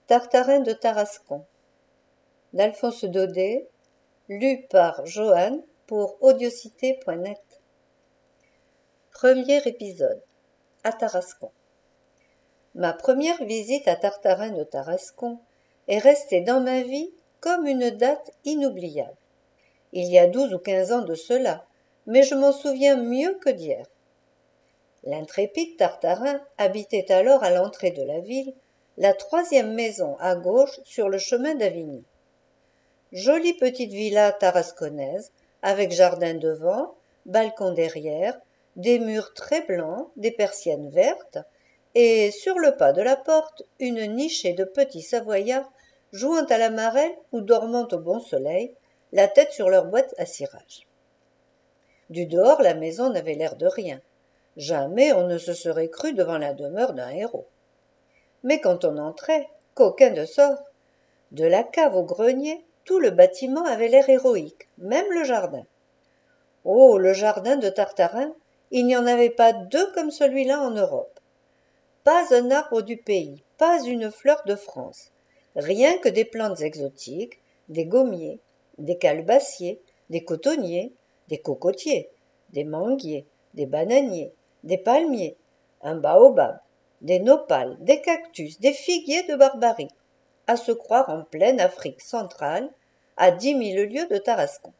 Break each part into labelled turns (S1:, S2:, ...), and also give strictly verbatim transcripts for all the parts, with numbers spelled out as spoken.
S1: Tartarin de Tarascon d'Alphonse Daudet, lu par Joanne pour audiocité point net. Premier épisode. À Tarascon. Ma première visite à Tartarin de Tarascon est restée dans ma vie comme une date inoubliable. Il y a douze ou quinze ans de cela, mais je m'en souviens mieux que d'hier. L'intrépide Tartarin habitait alors à l'entrée de la ville, la troisième maison à gauche sur le chemin d'Avignon. Jolie petite villa tarasconnaise, avec jardin devant, balcon derrière, des murs très blancs, des persiennes vertes, et sur le pas de la porte, une nichée de petits savoyards jouant à la marelle ou dormant au bon soleil, la tête sur leur boîte à cirage. Du dehors, la maison n'avait l'air de rien. Jamais on ne se serait cru devant la demeure d'un héros. Mais quand on entrait, qu'aucun de sort, de la cave au grenier, tout le bâtiment avait l'air héroïque, même le jardin. Oh, le jardin de Tartarin, il n'y en avait pas deux comme celui-là en Europe. Pas un arbre du pays, pas une fleur de France, rien que des plantes exotiques, des gommiers, des calebassiers, des cotonniers, des cocotiers, des manguiers, des bananiers, des palmiers, un baobab, des nopals, des cactus, des figuiers de Barbarie, à se croire en pleine Afrique centrale, à dix mille lieues de Tarascon.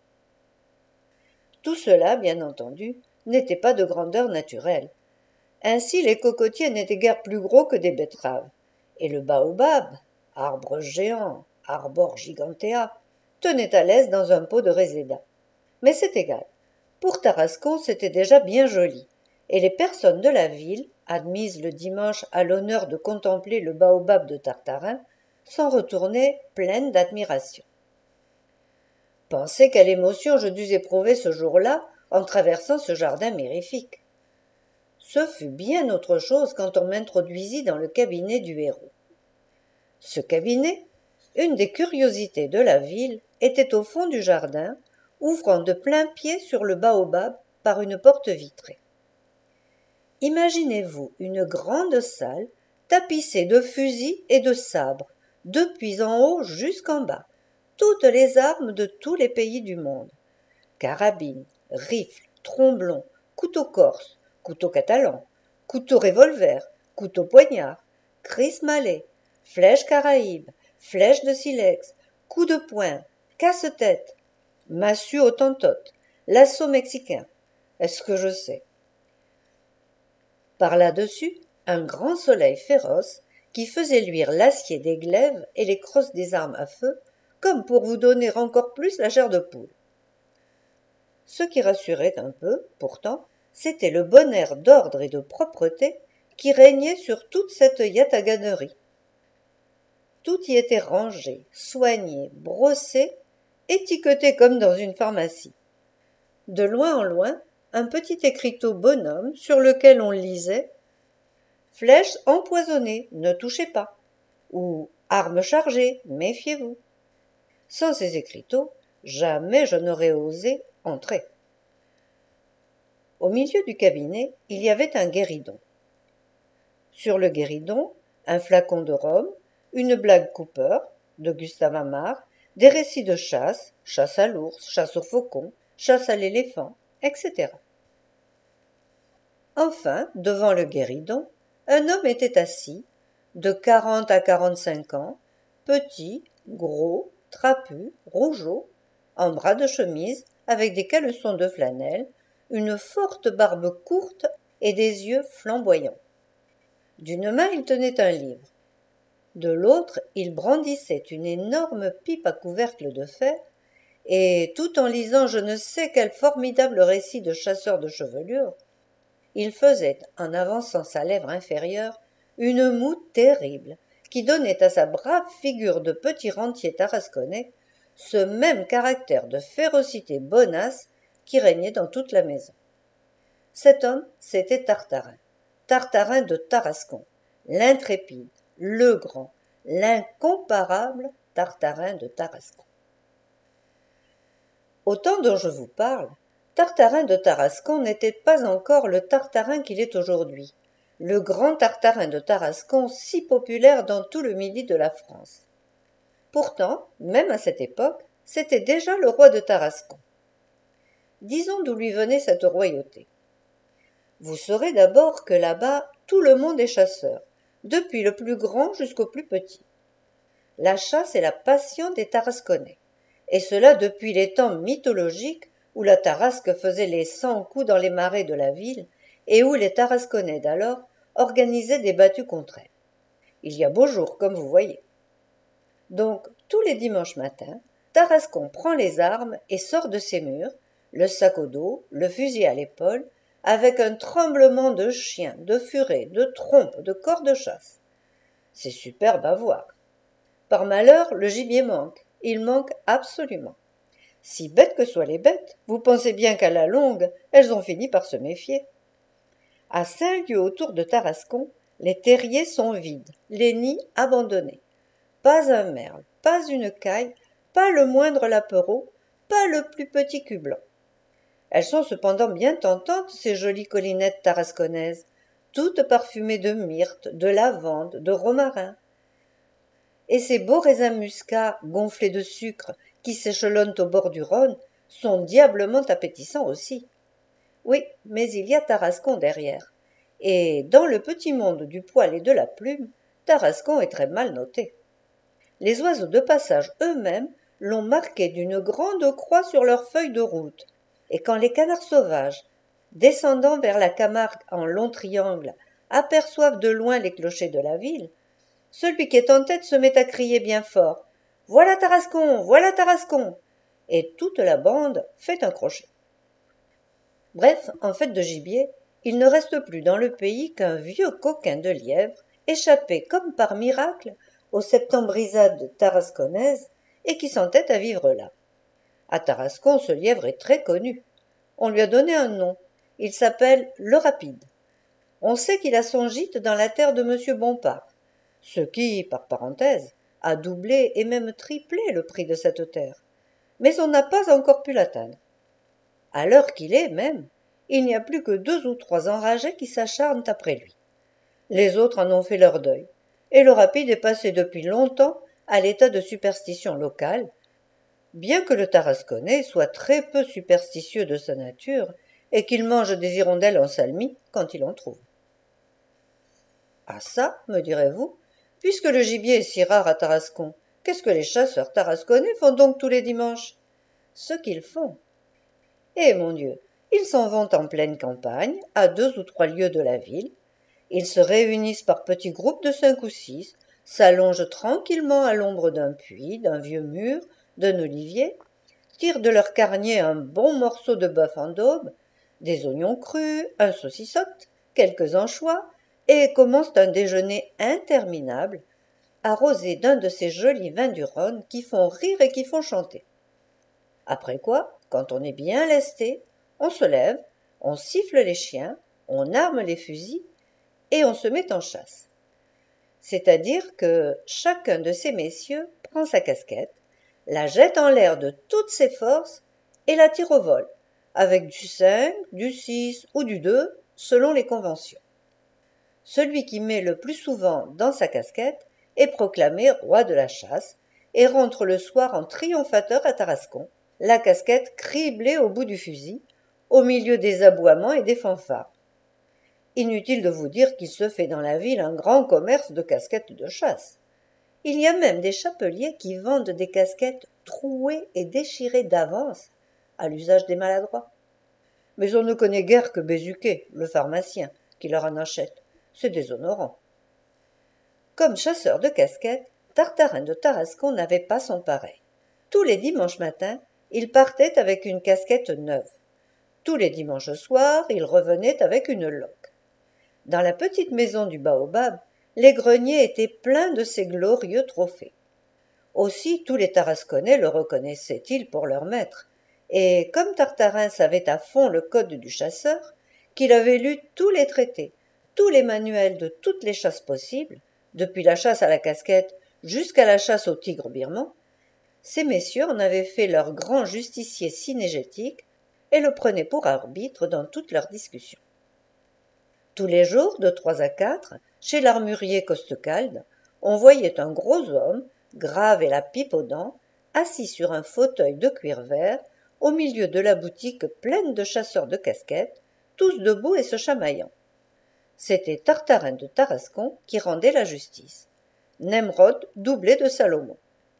S1: Tout cela, bien entendu, n'était pas de grandeur naturelle. Ainsi, les cocotiers n'étaient guère plus gros que des betteraves, et le baobab, arbre géant, arbor gigantea, tenait à l'aise dans un pot de réséda. Mais c'est égal. Pour Tarascon, c'était déjà bien joli, et les personnes de la ville, admises le dimanche à l'honneur de contempler le baobab de Tartarin, s'en retournaient pleines d'admiration. Pensez quelle émotion je dus éprouver ce jour-là en traversant ce jardin mirifique. Ce fut bien autre chose quand on m'introduisit dans le cabinet du héros. Ce cabinet, une des curiosités de la ville, était au fond du jardin, ouvrant de plein pied sur le baobab par une porte vitrée. Imaginez-vous une grande salle tapissée de fusils et de sabres, depuis en haut jusqu'en bas, toutes les armes de tous les pays du monde. Carabines, rifles, tromblons, couteaux corses, couteaux catalans, couteaux revolver, couteaux poignards, criss malais, flèches caraïbes, flèches de silex, coups de poing, casse-tête, massue hottentote, lasso mexicain. Est-ce que je sais? Par là-dessus, un grand soleil féroce qui faisait luire l'acier des glaives et les crosses des armes à feu, comme pour vous donner encore plus la chair de poule. Ce qui rassurait un peu, pourtant, c'était le bon air d'ordre et de propreté qui régnait sur toute cette yataganerie. Tout y était rangé, soigné, brossé, étiqueté comme dans une pharmacie. De loin en loin, un petit écriteau bonhomme sur lequel on lisait « Flèche empoisonnée, ne touchez pas » ou « Arme chargée, méfiez-vous ». Sans ces écriteaux, jamais je n'aurais osé entrer. Au milieu du cabinet, il y avait un guéridon. Sur le guéridon, un flacon de rhum, une blague Cooper, de Gustave Aimard, des récits de chasse, chasse à l'ours, chasse au faucon, chasse à l'éléphant, et cetera. Enfin, devant le guéridon, un homme était assis, de quarante à quarante-cinq ans, petit, gros, trapu, rougeaud, en bras de chemise, avec des caleçons de flanelle, une forte barbe courte et des yeux flamboyants. D'une main, il tenait un livre. De l'autre, il brandissait une énorme pipe à couvercle de fer, et, tout en lisant je ne sais quel formidable récit de chasseur de chevelure, il faisait, en avançant sa lèvre inférieure, une moue terrible, qui donnait à sa brave figure de petit rentier tarasconnais ce même caractère de férocité bonasse qui régnait dans toute la maison. Cet homme, c'était Tartarin, Tartarin de Tarascon, l'intrépide, le grand, l'incomparable Tartarin de Tarascon. Au temps dont je vous parle, Tartarin de Tarascon n'était pas encore le Tartarin qu'il est aujourd'hui, le grand Tartarin de Tarascon si populaire dans tout le midi de la France. Pourtant, même à cette époque, c'était déjà le roi de Tarascon. Disons d'où lui venait cette royauté. Vous saurez d'abord que là-bas, tout le monde est chasseur, depuis le plus grand jusqu'au plus petit. La chasse est la passion des Tarasconnais, et cela depuis les temps mythologiques où la Tarasque faisait les cent coups dans les marais de la ville et où les Tarasconnais d'alors organisaient des battues contre elle. Il y a beau jour, comme vous voyez. Donc, tous les dimanches matins, Tarascon prend les armes et sort de ses murs, le sac au dos, le fusil à l'épaule, avec un tremblement de chiens, de furets, de trompes, de cors de chasse. C'est superbe à voir. Par malheur, le gibier manque. Il manque absolument. Si bêtes que soient les bêtes, vous pensez bien qu'à la longue, elles ont fini par se méfier. À cinq lieues autour de Tarascon, les terriers sont vides, les nids abandonnés. Pas un merle, pas une caille, pas le moindre lapereau, pas le plus petit cul blanc. Elles sont cependant bien tentantes, ces jolies collinettes tarasconnaises, toutes parfumées de myrte, de lavande, de romarin. Et ces beaux raisins muscats gonflés de sucre qui s'échelonnent au bord du Rhône sont diablement appétissants aussi. Oui, mais il y a Tarascon derrière. Et dans le petit monde du poil et de la plume, Tarascon est très mal noté. Les oiseaux de passage eux-mêmes l'ont marqué d'une grande croix sur leurs feuilles de route. Et quand les canards sauvages, descendant vers la Camargue en long triangle, aperçoivent de loin les clochers de la ville, celui qui est en tête se met à crier bien fort « Voilà Tarascon, voilà Tarascon !» et toute la bande fait un crochet. Bref, en fait de gibier, il ne reste plus dans le pays qu'un vieux coquin de lièvre, échappé comme par miracle aux septembrisades tarasconnaises et qui s'entête à vivre là. À Tarascon, ce lièvre est très connu. On lui a donné un nom. Il s'appelle le Rapide. On sait qu'il a son gîte dans la terre de Monsieur Bompard, ce qui, par parenthèse, a doublé et même triplé le prix de cette terre. Mais on n'a pas encore pu l'atteindre. À l'heure qu'il est même, il n'y a plus que deux ou trois enragés qui s'acharnent après lui. Les autres en ont fait leur deuil, et le Rapide est passé depuis longtemps à l'état de superstition locale, bien que le Tarasconnais soit très peu superstitieux de sa nature et qu'il mange des hirondelles en salmis quand il en trouve. Ah ça, me direz-vous, puisque le gibier est si rare à Tarascon, qu'est-ce que les chasseurs tarasconnais font donc tous les dimanches? Ce qu'ils font. Eh mon Dieu, ils s'en vont en pleine campagne, à deux ou trois lieues de la ville. Ils se réunissent par petits groupes de cinq ou six, s'allongent tranquillement à l'ombre d'un puits, d'un vieux mur, d'un olivier, tirent de leur carnier un bon morceau de bœuf en daube, des oignons crus, un saucissote, quelques anchois, et commencent un déjeuner interminable, arrosé d'un de ces jolis vins du Rhône qui font rire et qui font chanter. Après quoi, quand on est bien lesté, on se lève, on siffle les chiens, on arme les fusils, et on se met en chasse. C'est-à-dire que chacun de ces messieurs prend sa casquette, la jette en l'air de toutes ses forces et la tire au vol, avec du cinq, du six ou du deux, selon les conventions. Celui qui met le plus souvent dans sa casquette est proclamé roi de la chasse et rentre le soir en triomphateur à Tarascon, la casquette criblée au bout du fusil, au milieu des aboiements et des fanfares. Inutile de vous dire qu'il se fait dans la ville un grand commerce de casquettes de chasse. Il y a même des chapeliers qui vendent des casquettes trouées et déchirées d'avance à l'usage des maladroits. Mais on ne connaît guère que Bézuquet, le pharmacien, qui leur en achète. C'est déshonorant. Comme chasseur de casquettes, Tartarin de Tarascon n'avait pas son pareil. Tous les dimanches matins, il partait avec une casquette neuve. Tous les dimanches soirs, il revenait avec une loque. Dans la petite maison du baobab, les greniers étaient pleins de ces glorieux trophées. Aussi tous les Tarasconnais le reconnaissaient-ils pour leur maître, et comme Tartarin savait à fond le code du chasseur, qu'il avait lu tous les traités, tous les manuels de toutes les chasses possibles, depuis la chasse à la casquette jusqu'à la chasse au tigre birman, ces messieurs en avaient fait leur grand justicier synégétique et le prenaient pour arbitre dans toutes leurs discussions. Tous les jours, de trois à quatre, chez l'armurier Costecalde, on voyait un gros homme, grave et la pipe aux dents, assis sur un fauteuil de cuir vert, au milieu de la boutique pleine de chasseurs de casquettes, tous debout et se chamaillant. C'était Tartarin de Tarascon qui rendait la justice. Nemrod doublé de Salomon.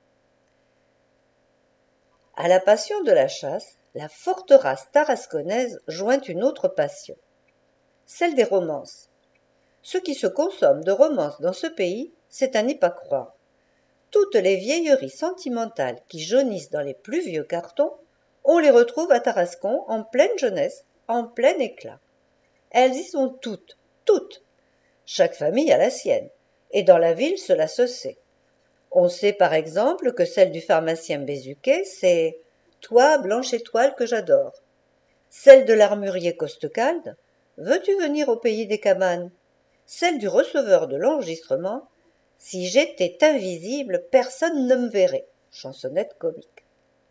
S1: À la passion de la chasse, la forte race tarasconnaise joint une autre passion, celle des romances. Ce qui se consomme de romances dans ce pays, c'est à n'y pas croire. Toutes les vieilleries sentimentales qui jaunissent dans les plus vieux cartons, on les retrouve à Tarascon en pleine jeunesse, en plein éclat. Elles y sont toutes, toutes. Chaque famille a la sienne, et dans la ville cela se sait. On sait par exemple que celle du pharmacien Bézuquet, c'est « Toi, blanche étoile que j'adore ». Celle de l'armurier Costecalde, « Veux-tu venir au pays des cabanes ?» Celle du receveur de l'enregistrement, « Si j'étais invisible, personne ne me verrait », chansonnette comique.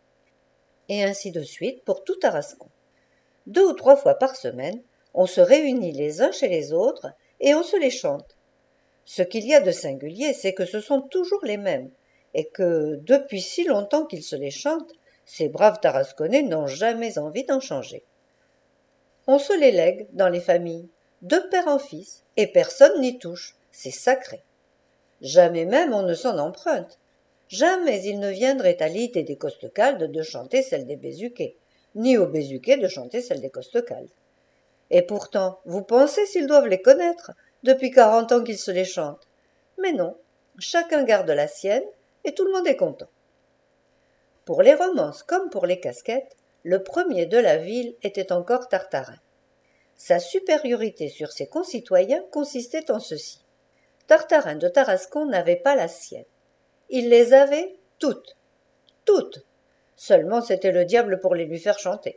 S1: Et ainsi de suite pour tout Tarascon. Deux ou trois fois par semaine, on se réunit les uns chez les autres et on se les chante. Ce qu'il y a de singulier, c'est que ce sont toujours les mêmes, et que, depuis si longtemps qu'ils se les chantent, ces braves Tarasconnais n'ont jamais envie d'en changer. On se les lègue dans les familles, de père en fils, et personne n'y touche, c'est sacré. Jamais même on ne s'en emprunte. Jamais il ne viendrait à l'idée des Costecalde de chanter celle des Bézuquet, ni aux Bézuquet de chanter celle des Costecalde. Et pourtant, vous pensez s'ils doivent les connaître, depuis quarante ans qu'ils se les chantent. Mais non, chacun garde la sienne, et tout le monde est content. Pour les romances comme pour les casquettes, le premier de la ville était encore Tartarin. Sa supériorité sur ses concitoyens consistait en ceci. Tartarin de Tarascon n'avait pas la sienne. Il les avait toutes. Toutes. Seulement c'était le diable pour les lui faire chanter.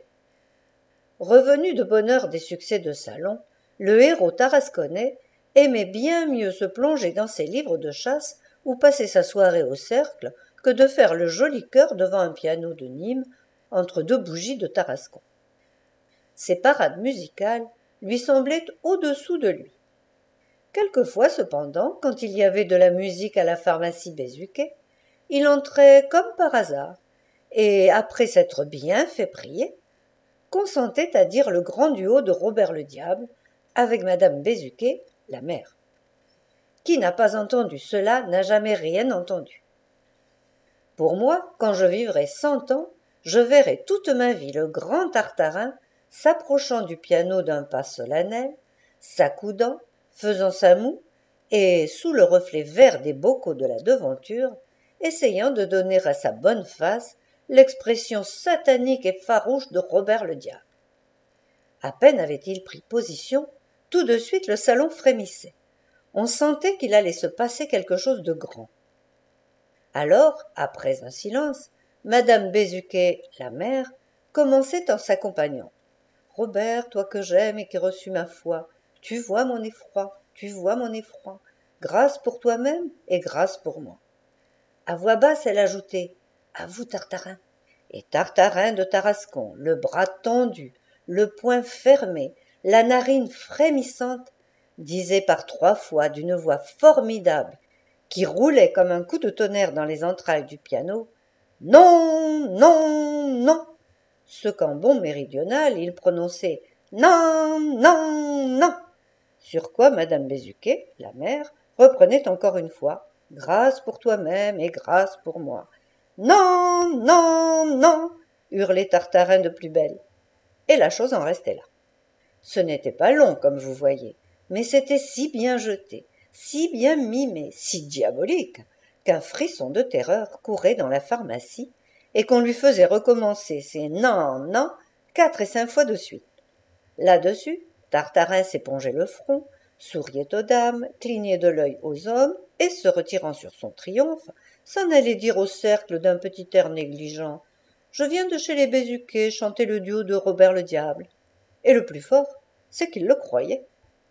S1: Revenu de bonne heure des succès de salon, le héros tarasconnais aimait bien mieux se plonger dans ses livres de chasse ou passer sa soirée au cercle que de faire le joli cœur devant un piano de Nîmes entre deux bougies de Tarascon. Ses parades musicales lui semblaient au-dessous de lui. Quelquefois, cependant, quand il y avait de la musique à la pharmacie Bézuquet, il entrait comme par hasard, et, après s'être bien fait prier, consentait à dire le grand duo de Robert le Diable avec madame Bézuquet, la mère. Qui n'a pas entendu cela n'a jamais rien entendu. Pour moi, quand je vivrai cent ans, je verrai toute ma vie le grand Tartarin s'approchant du piano d'un pas solennel, s'accoudant, faisant sa moue, et, sous le reflet vert des bocaux de la devanture, essayant de donner à sa bonne face l'expression satanique et farouche de Robert le Diable. À peine avait-il pris position, tout de suite le salon frémissait. On sentait qu'il allait se passer quelque chose de grand. Alors, après un silence, madame Bézuquet, la mère, commençait en s'accompagnant. « Robert, toi que j'aime et qui reçus ma foi, tu vois mon effroi, tu vois mon effroi, grâce pour toi-même et grâce pour moi. » À voix basse, elle ajoutait « À vous, Tartarin !» Et Tartarin de Tarascon, le bras tendu, le poing fermé, la narine frémissante, disait par trois fois d'une voix formidable, qui roulait comme un coup de tonnerre dans les entrailles du piano, « Non, non, non !» Ce qu'en bon méridional, il prononçait « Non, non, non !» Sur quoi madame Bézuquet, la mère, reprenait encore une fois « Grâce pour toi-même et grâce pour moi !»« Non, non, non !» hurlait Tartarin de plus belle. Et la chose en restait là. Ce n'était pas long, comme vous voyez, mais c'était si bien jeté, si bien mimé, si diabolique, qu'un frisson de terreur courait dans la pharmacie et qu'on lui faisait recommencer ses « non, non » quatre et cinq fois de suite. Là-dessus, Tartarin s'épongeait le front, souriait aux dames, clignait de l'œil aux hommes, et, se retirant sur son triomphe, s'en allait dire au cercle d'un petit air négligent « Je viens de chez les Bézuquet chanter le duo de Robert le Diable. » Et le plus fort, c'est qu'il le croyait.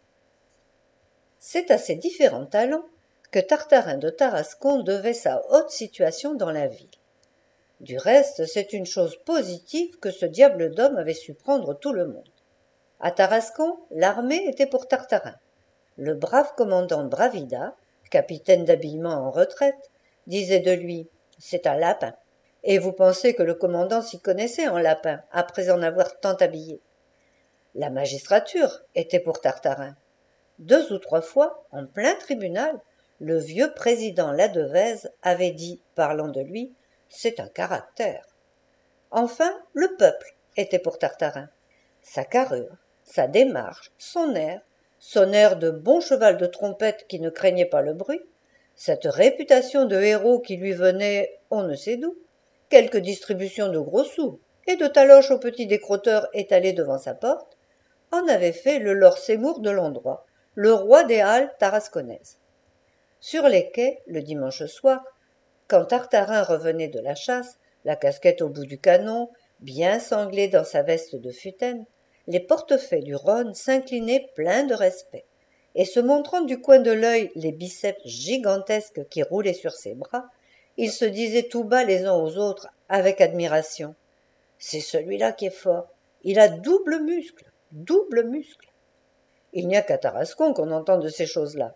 S1: C'est à ces différents talents que Tartarin de Tarascon devait sa haute situation dans la ville. Du reste, c'est une chose positive que ce diable d'homme avait su prendre tout le monde. À Tarascon, l'armée était pour Tartarin. Le brave commandant Bravida, capitaine d'habillement en retraite, disait de lui « c'est un lapin ». Et vous pensez que le commandant s'y connaissait en lapin, après en avoir tant habillé. La magistrature était pour Tartarin. Deux ou trois fois, en plein tribunal, le vieux président Ladevèze avait dit, parlant de lui, « c'est un caractère ». Enfin, le peuple était pour Tartarin. Sa carrure, sa démarche, son air, son air de bon cheval de trompette qui ne craignait pas le bruit, cette réputation de héros qui lui venait on ne sait d'où, quelques distributions de gros sous et de taloches aux petits décrotteurs étalés devant sa porte, en avaient fait le Lord Seymour de l'endroit, le roi des halles tarasconnaises. Sur les quais, le dimanche soir, quand Tartarin revenait de la chasse, la casquette au bout du canon, bien sanglé dans sa veste de futaine, les portefaix du Rhône s'inclinaient pleins de respect, et se montrant du coin de l'œil les biceps gigantesques qui roulaient sur ses bras, ils se disaient tout bas les uns aux autres avec admiration. C'est celui-là qui est fort, il a double muscle, double muscle. Il n'y a qu'à Tarascon qu'on entend de ces choses-là.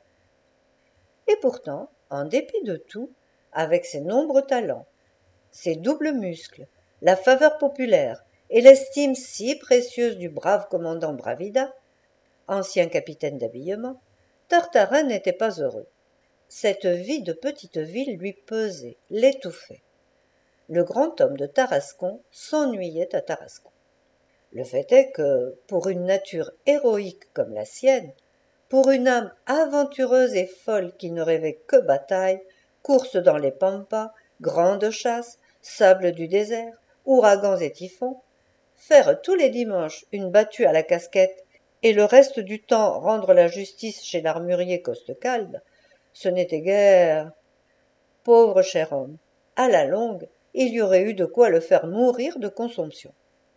S1: Et pourtant, en dépit de tout, avec ses nombreux talents, ses doubles muscles, la faveur populaire et l'estime si précieuse du brave commandant Bravida, ancien capitaine d'habillement, Tartarin n'était pas heureux. Cette vie de petite ville lui pesait, l'étouffait. Le grand homme de Tarascon s'ennuyait à Tarascon. Le fait est que, pour une nature héroïque comme la sienne, pour une âme aventureuse et folle qui ne rêvait que bataille, course dans les pampas, grandes chasses, sable du désert, ouragans et typhons, faire tous les dimanches une battue à la casquette et le reste du temps rendre la justice chez l'armurier Costecalde, ce n'était guère. Pauvre cher homme, à la longue, il y aurait eu de quoi le faire mourir de consomption.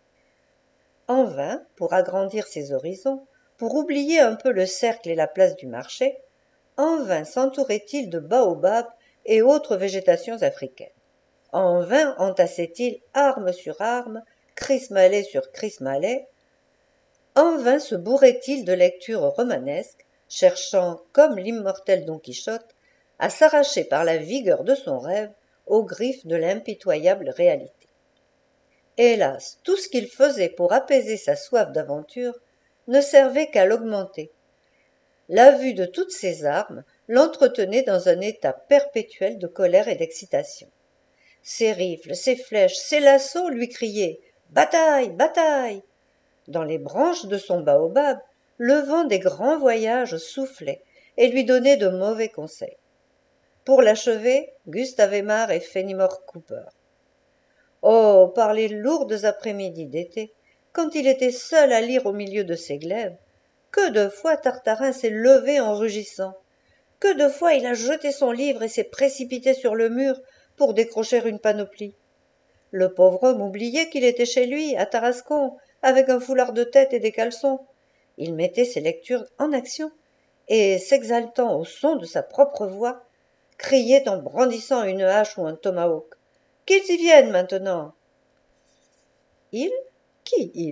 S1: En vain, pour agrandir ses horizons, pour oublier un peu le cercle et la place du marché, en vain s'entourait-il de baobabs et autres végétations africaines. En vain entassait-il armes sur armes, crismalets sur crismalets. En vain se bourrait-il de lectures romanesques, cherchant, comme l'immortel Don Quichotte, à s'arracher par la vigueur de son rêve aux griffes de l'impitoyable réalité. Hélas, tout ce qu'il faisait pour apaiser sa soif d'aventure ne servait qu'à l'augmenter. La vue de toutes ces armes l'entretenait dans un état perpétuel de colère et d'excitation. Ses rifles, ses flèches, ses lassos lui criaient « Bataille, bataille !» Dans les branches de son baobab, le vent des grands voyages soufflait et lui donnait de mauvais conseils. Pour l'achever, Gustave Aimard et Fenimore Cooper. Oh, par les lourdes après-midi d'été, quand il était seul à lire au milieu de ses glaives, que de fois Tartarin s'est levé en rugissant, que de fois il a jeté son livre et s'est précipité sur le mur pour décrocher une panoplie. Le pauvre homme oubliait qu'il était chez lui, à Tarascon, avec un foulard de tête et des caleçons. Il mettait ses lectures en action, et, s'exaltant au son de sa propre voix, criait en brandissant une hache ou un tomahawk. « Qu'ils y viennent maintenant !» Il ? Qui il ?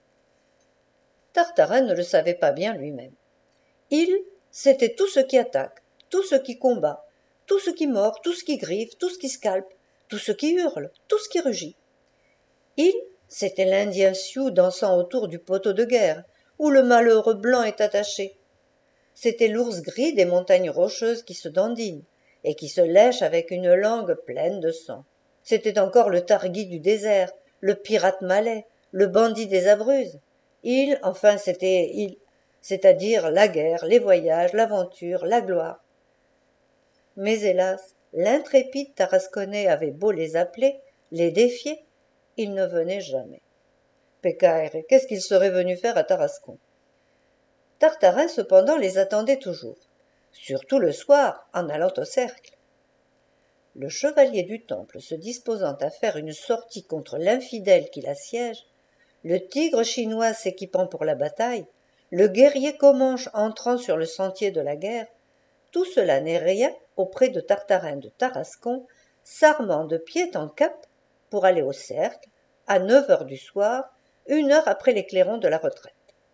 S1: Tartarin ne le savait pas bien lui-même. Il, c'était tout ce qui attaque, tout ce qui combat, tout ce qui mord, tout ce qui griffe, tout ce qui scalpe, tout ce qui hurle, tout ce qui rugit. Il, c'était l'Indien Sioux dansant autour du poteau de guerre, où le malheureux blanc est attaché. C'était l'ours gris des montagnes rocheuses qui se dandine, et qui se lèche avec une langue pleine de sang. C'était encore le targui du désert, le pirate malais, le bandit des Abruzzes. Il, enfin, c'était il, c'est-à-dire la guerre, les voyages, l'aventure, la gloire. Mais hélas, l'intrépide Tarasconnais avait beau les appeler, les défier, ils ne venaient jamais. Pécaire, qu'est-ce qu'ils seraient venus faire à Tarascon ? Tartarin, cependant, les attendait toujours, surtout le soir, en allant au cercle. Le chevalier du Temple se disposant à faire une sortie contre l'infidèle qui l'assiège, le tigre chinois s'équipant pour la bataille, le guerrier Comanche entrant sur le sentier de la guerre, tout cela n'est rien auprès de Tartarin de Tarascon, s'armant de pied en cap pour aller au cercle, à neuf heures du soir, une heure après l'éclairon de la retraite.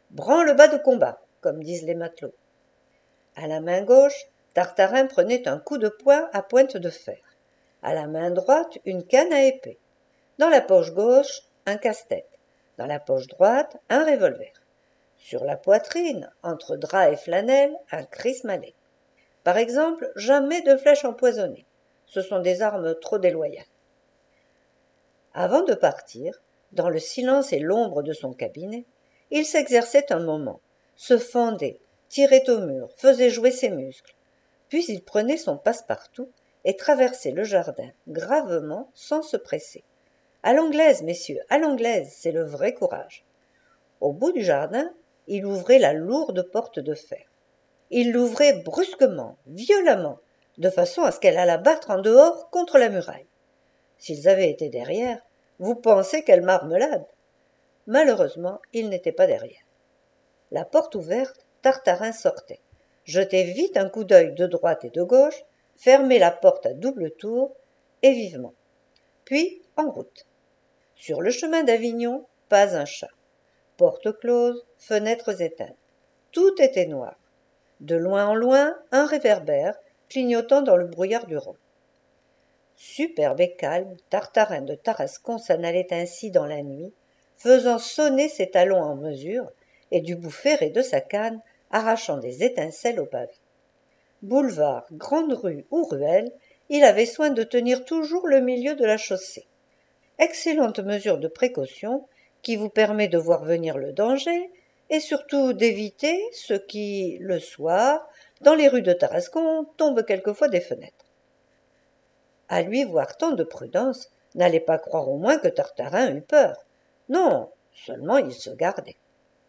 S1: branle-bas de combat, comme disent les matelots. À la main gauche, Tartarin prenait un coup de poing à pointe de fer. À la main droite, une canne à épée. Dans la poche gauche, un casse-tête. Dans la poche droite, un revolver. Sur la poitrine, entre drap et flanelle, un kriss-malais. Par exemple, jamais de flèches empoisonnées. Ce sont des armes trop déloyales. Avant de partir, dans le silence et l'ombre de son cabinet, il s'exerçait un moment, se fendait, tirait au mur, faisait jouer ses muscles. Puis il prenait son passe-partout et traversait le jardin, gravement, sans se presser. À l'anglaise, messieurs, à l'anglaise, c'est le vrai courage. Au bout du jardin, il ouvrait la lourde porte de fer. Il l'ouvrait brusquement, violemment, de façon à ce qu'elle allât battre en dehors contre la muraille. S'ils avaient été derrière, vous pensez quelle marmelade! Malheureusement, ils n'étaient pas derrière. La porte ouverte, Tartarin sortait, jetait vite un coup d'œil de droite et de gauche, fermait la porte à double tour, et vivement. Puis, en route. Sur le chemin d'Avignon, pas un chat. Porte close, fenêtres éteintes. Tout était noir. De loin en loin, un réverbère, clignotant dans le brouillard du Rhône. Superbe et calme, Tartarin de Tarascon s'en allait ainsi dans la nuit, faisant sonner ses talons en mesure, et du bout ferré de sa canne, arrachant des étincelles au pavé. Boulevard, grande rue ou ruelle, il avait soin de tenir toujours le milieu de la chaussée. Excellente mesure de précaution qui vous permet de voir venir le danger et surtout d'éviter ce qui, le soir, dans les rues de Tarascon, tombe quelquefois des fenêtres. À lui voir tant de prudence, n'allez pas croire au moins que Tartarin eut peur. Non, seulement il se gardait.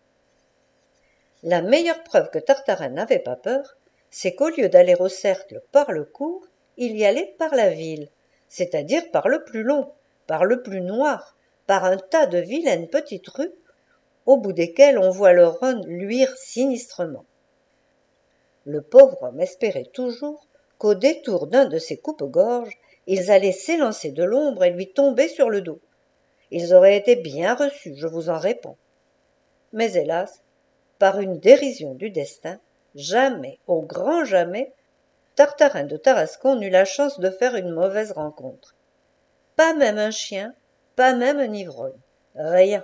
S1: La meilleure preuve que Tartarin n'avait pas peur, c'est qu'au lieu d'aller au cercle par le cours, il y allait par la ville, c'est-à-dire par le plus long, par le plus noir, par un tas de vilaines petites rues, au bout desquelles on voit le Rhône luire sinistrement. Le pauvre homme espérait toujours qu'au détour d'un de ces coupe-gorges, ils allaient s'élancer de l'ombre et lui tomber sur le dos. Ils auraient été bien reçus, je vous en réponds. Mais hélas, par une dérision du destin, jamais, au grand jamais, Tartarin de Tarascon n'eut la chance de faire une mauvaise rencontre. Pas même un chien, pas même un ivrogne, rien.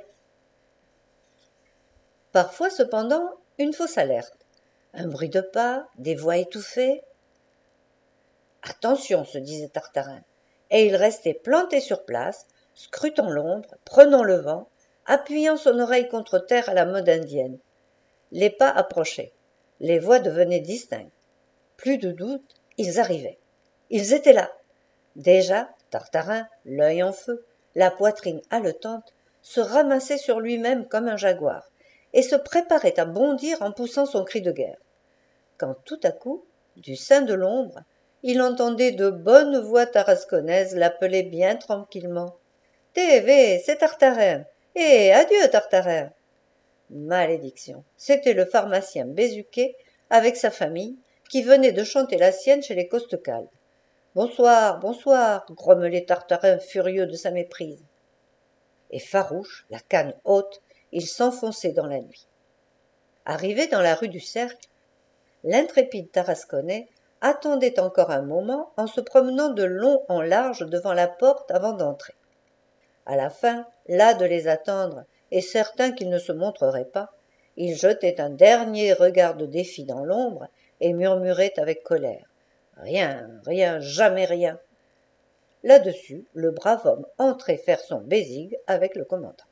S1: Parfois, cependant, une fausse alerte, un bruit de pas, des voix étouffées. Attention, se disait Tartarin, et il restait planté sur place, scrutant l'ombre, prenant le vent, appuyant son oreille contre terre à la mode indienne. Les pas approchaient, les voix devenaient distinctes. Plus de doute, ils arrivaient. Ils étaient là. Déjà, Tartarin, l'œil en feu, la poitrine haletante, se ramassait sur lui-même comme un jaguar, et se préparait à bondir en poussant son cri de guerre. Quand tout à coup, du sein de l'ombre, il entendait de bonnes voix tarasconnaises l'appeler bien tranquillement. « Té vé, c'est Tartarin. Eh, adieu, Tartarin !» Malédiction, c'était le pharmacien Bézuquet avec sa famille qui venait de chanter la sienne chez les Costecalde. « Bonsoir, bonsoir !» grommelait Tartarin furieux de sa méprise. Et farouche, la canne haute, il s'enfonçait dans la nuit. Arrivé dans la rue du Cercle, l'intrépide Tarasconnais attendait encore un moment en se promenant de long en large devant la porte avant d'entrer. À la fin, las de les attendre et certain qu'il ne se montrerait pas, il jetait un dernier regard de défi dans l'ombre et murmurait avec colère. « Rien, rien, jamais rien !» Là-dessus, le brave homme entrait faire son bésigue avec le commandant.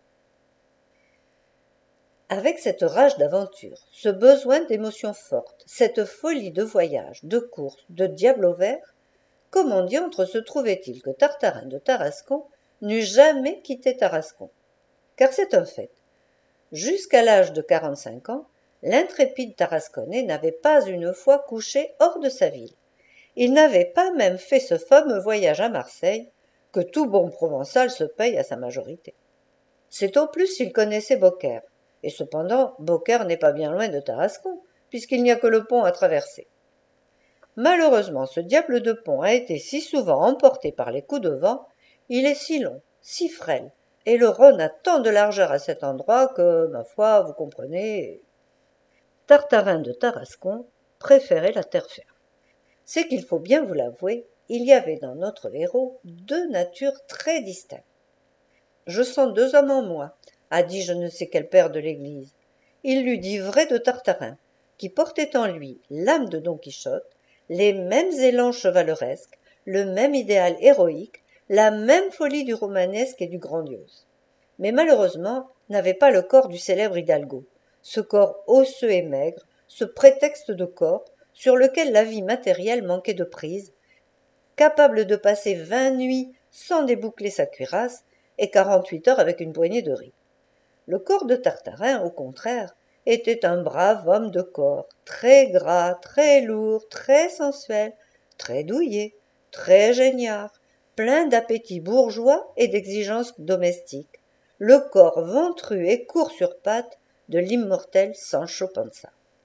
S1: Avec cette rage d'aventure, ce besoin d'émotions fortes, cette folie de voyage, de course, de diable au vert, comment diantre se trouvait-il que Tartarin de Tarascon n'eût jamais quitté Tarascon? Car c'est un fait. Jusqu'à l'âge de quarante-cinq ans, l'intrépide Tarasconnais n'avait pas une fois couché hors de sa ville. Il n'avait pas même fait ce fameux voyage à Marseille que tout bon provençal se paye à sa majorité. C'est au plus s'il connaissait Beaucaire, et cependant Beaucaire n'est pas bien loin de Tarascon, puisqu'il n'y a que le pont à traverser. Malheureusement, ce diable de pont a été si souvent emporté par les coups de vent, il est si long, si frêle, et le Rhône a tant de largeur à cet endroit que, ma foi, vous comprenez. Tartarin de Tarascon préférait la terre ferme. C'est qu'il faut bien vous l'avouer, il y avait dans notre héros deux natures très distinctes. Je sens deux hommes en moi, a dit je ne sais quel père de l'Église. Il l'eût dit vrai de Tartarin, qui portait en lui l'âme de Don Quichotte, les mêmes élans chevaleresques, le même idéal héroïque, la même folie du romanesque et du grandiose. Mais malheureusement, n'avait pas le corps du célèbre Hidalgo, ce corps osseux et maigre, ce prétexte de corps sur lequel la vie matérielle manquait de prise, capable de passer vingt nuits sans déboucler sa cuirasse et quarante-huit heures avec une poignée de riz. Le corps de Tartarin, au contraire, était un brave homme de corps, très gras, très lourd, très sensuel, très douillet, très géniard, plein d'appétit bourgeois et d'exigences domestiques, le corps ventru et court sur pattes de l'immortel Sancho Panza.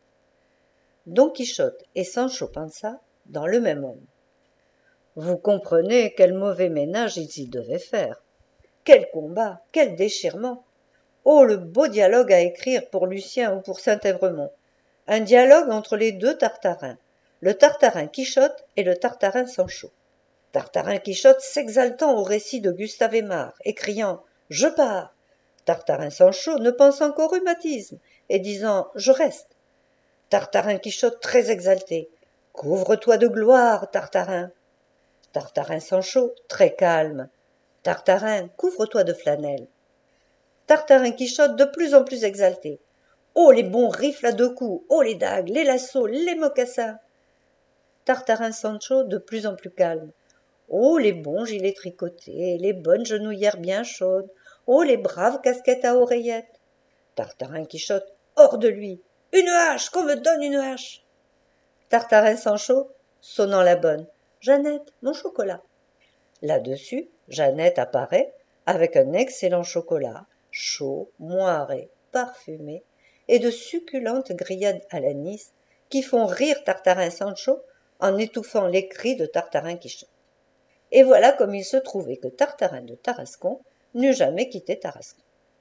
S1: Don Quichotte et Sancho Panza dans le même homme. Vous comprenez quel mauvais ménage ils y devaient faire. Quel combat, quel déchirement! Oh, le beau dialogue à écrire pour Lucien ou pour Saint-Évremont. Un dialogue entre les deux Tartarins, le Tartarin Quichotte et le Tartarin Sancho. Tartarin Quichotte s'exaltant au récit de Gustave Aimard et criant « Je pars !» Tartarin Sancho ne pensant qu'au rhumatisme et disant « Je reste !» Tartarin Quichotte très exalté « Couvre-toi de gloire, Tartarin !» Tartarin Sancho très calme « Tartarin, couvre-toi de flanelle !» Tartarin Quichotte de plus en plus exalté. Oh, les bons rifles à deux coups, oh, les dagues, les lassos, les mocassins. Tartarin Sancho de plus en plus calme. Oh, les bons gilets tricotés, les bonnes genouillères bien chaudes, oh, les braves casquettes à oreillettes. Tartarin Quichotte hors de lui. Une hache, qu'on me donne une hache. Tartarin Sancho sonnant la bonne. Jeannette, mon chocolat. Là-dessus, Jeannette apparaît avec un excellent chocolat, chaud, moiré, parfumé, et de succulentes grillades à l'anis qui font rire Tartarin Sancho en étouffant les cris de Tartarin Quichotte. Et voilà comme il se trouvait que Tartarin de Tarascon n'eût jamais quitté Tarascon.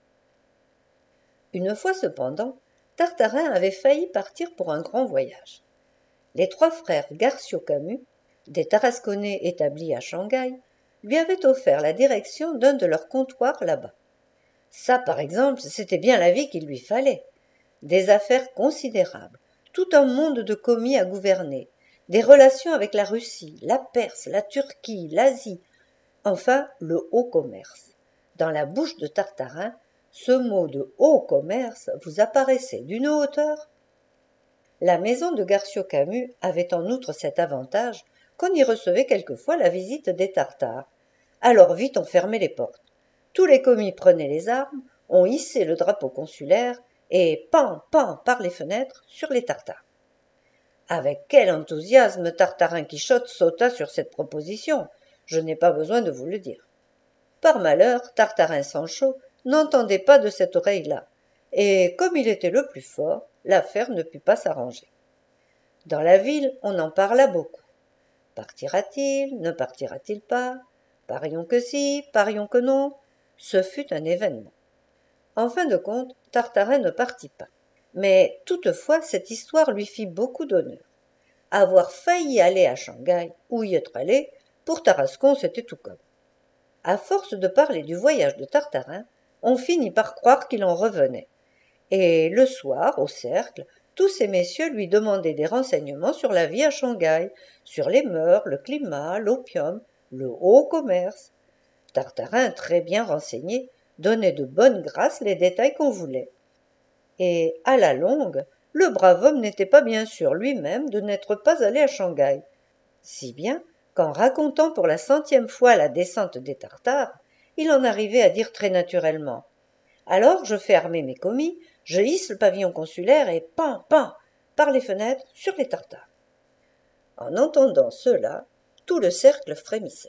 S1: Une fois cependant, Tartarin avait failli partir pour un grand voyage. Les trois frères Garcio Camus, des Tarasconnais établis à Shanghai, lui avaient offert la direction d'un de leurs comptoirs là-bas. Ça, par exemple, c'était bien la vie qu'il lui fallait. Des affaires considérables, tout un monde de commis à gouverner, des relations avec la Russie, la Perse, la Turquie, l'Asie, enfin le haut commerce. Dans la bouche de Tartarin, ce mot de haut commerce vous apparaissait d'une hauteur. La maison de Garcio Camus avait en outre cet avantage qu'on y recevait quelquefois la visite des Tartares. Alors vite on fermait les portes. Tous les commis prenaient les armes, on hissait le drapeau consulaire et pan, pan par les fenêtres sur les Tartares. Avec quel enthousiasme Tartarin Quichotte sauta sur cette proposition, je n'ai pas besoin de vous le dire. Par malheur, Tartarin Sancho n'entendait pas de cette oreille-là, et comme il était le plus fort, l'affaire ne put pas s'arranger. Dans la ville, on en parla beaucoup. Partira-t-il, ne partira-t-il pas? Parions que si, parions que non. Ce fut un événement. En fin de compte, Tartarin ne partit pas. Mais toutefois, cette histoire lui fit beaucoup d'honneur. Avoir failli aller à Shanghai, ou y être allé, pour Tarascon, c'était tout comme. À force de parler du voyage de Tartarin, on finit par croire qu'il en revenait. Et le soir, au cercle, tous ces messieurs lui demandaient des renseignements sur la vie à Shanghai, sur les mœurs, le climat, l'opium, le haut commerce. Tartarin, très bien renseigné, donnait de bonne grâce les détails qu'on voulait. Et, à la longue, le brave homme n'était pas bien sûr lui-même de n'être pas allé à Shanghai. Si bien qu'en racontant pour la centième fois la descente des Tartares, il en arrivait à dire très naturellement « Alors je fais armer mes commis, je hisse le pavillon consulaire et pan, pan, par les fenêtres sur les Tartares. » En entendant cela, tout le cercle frémissait.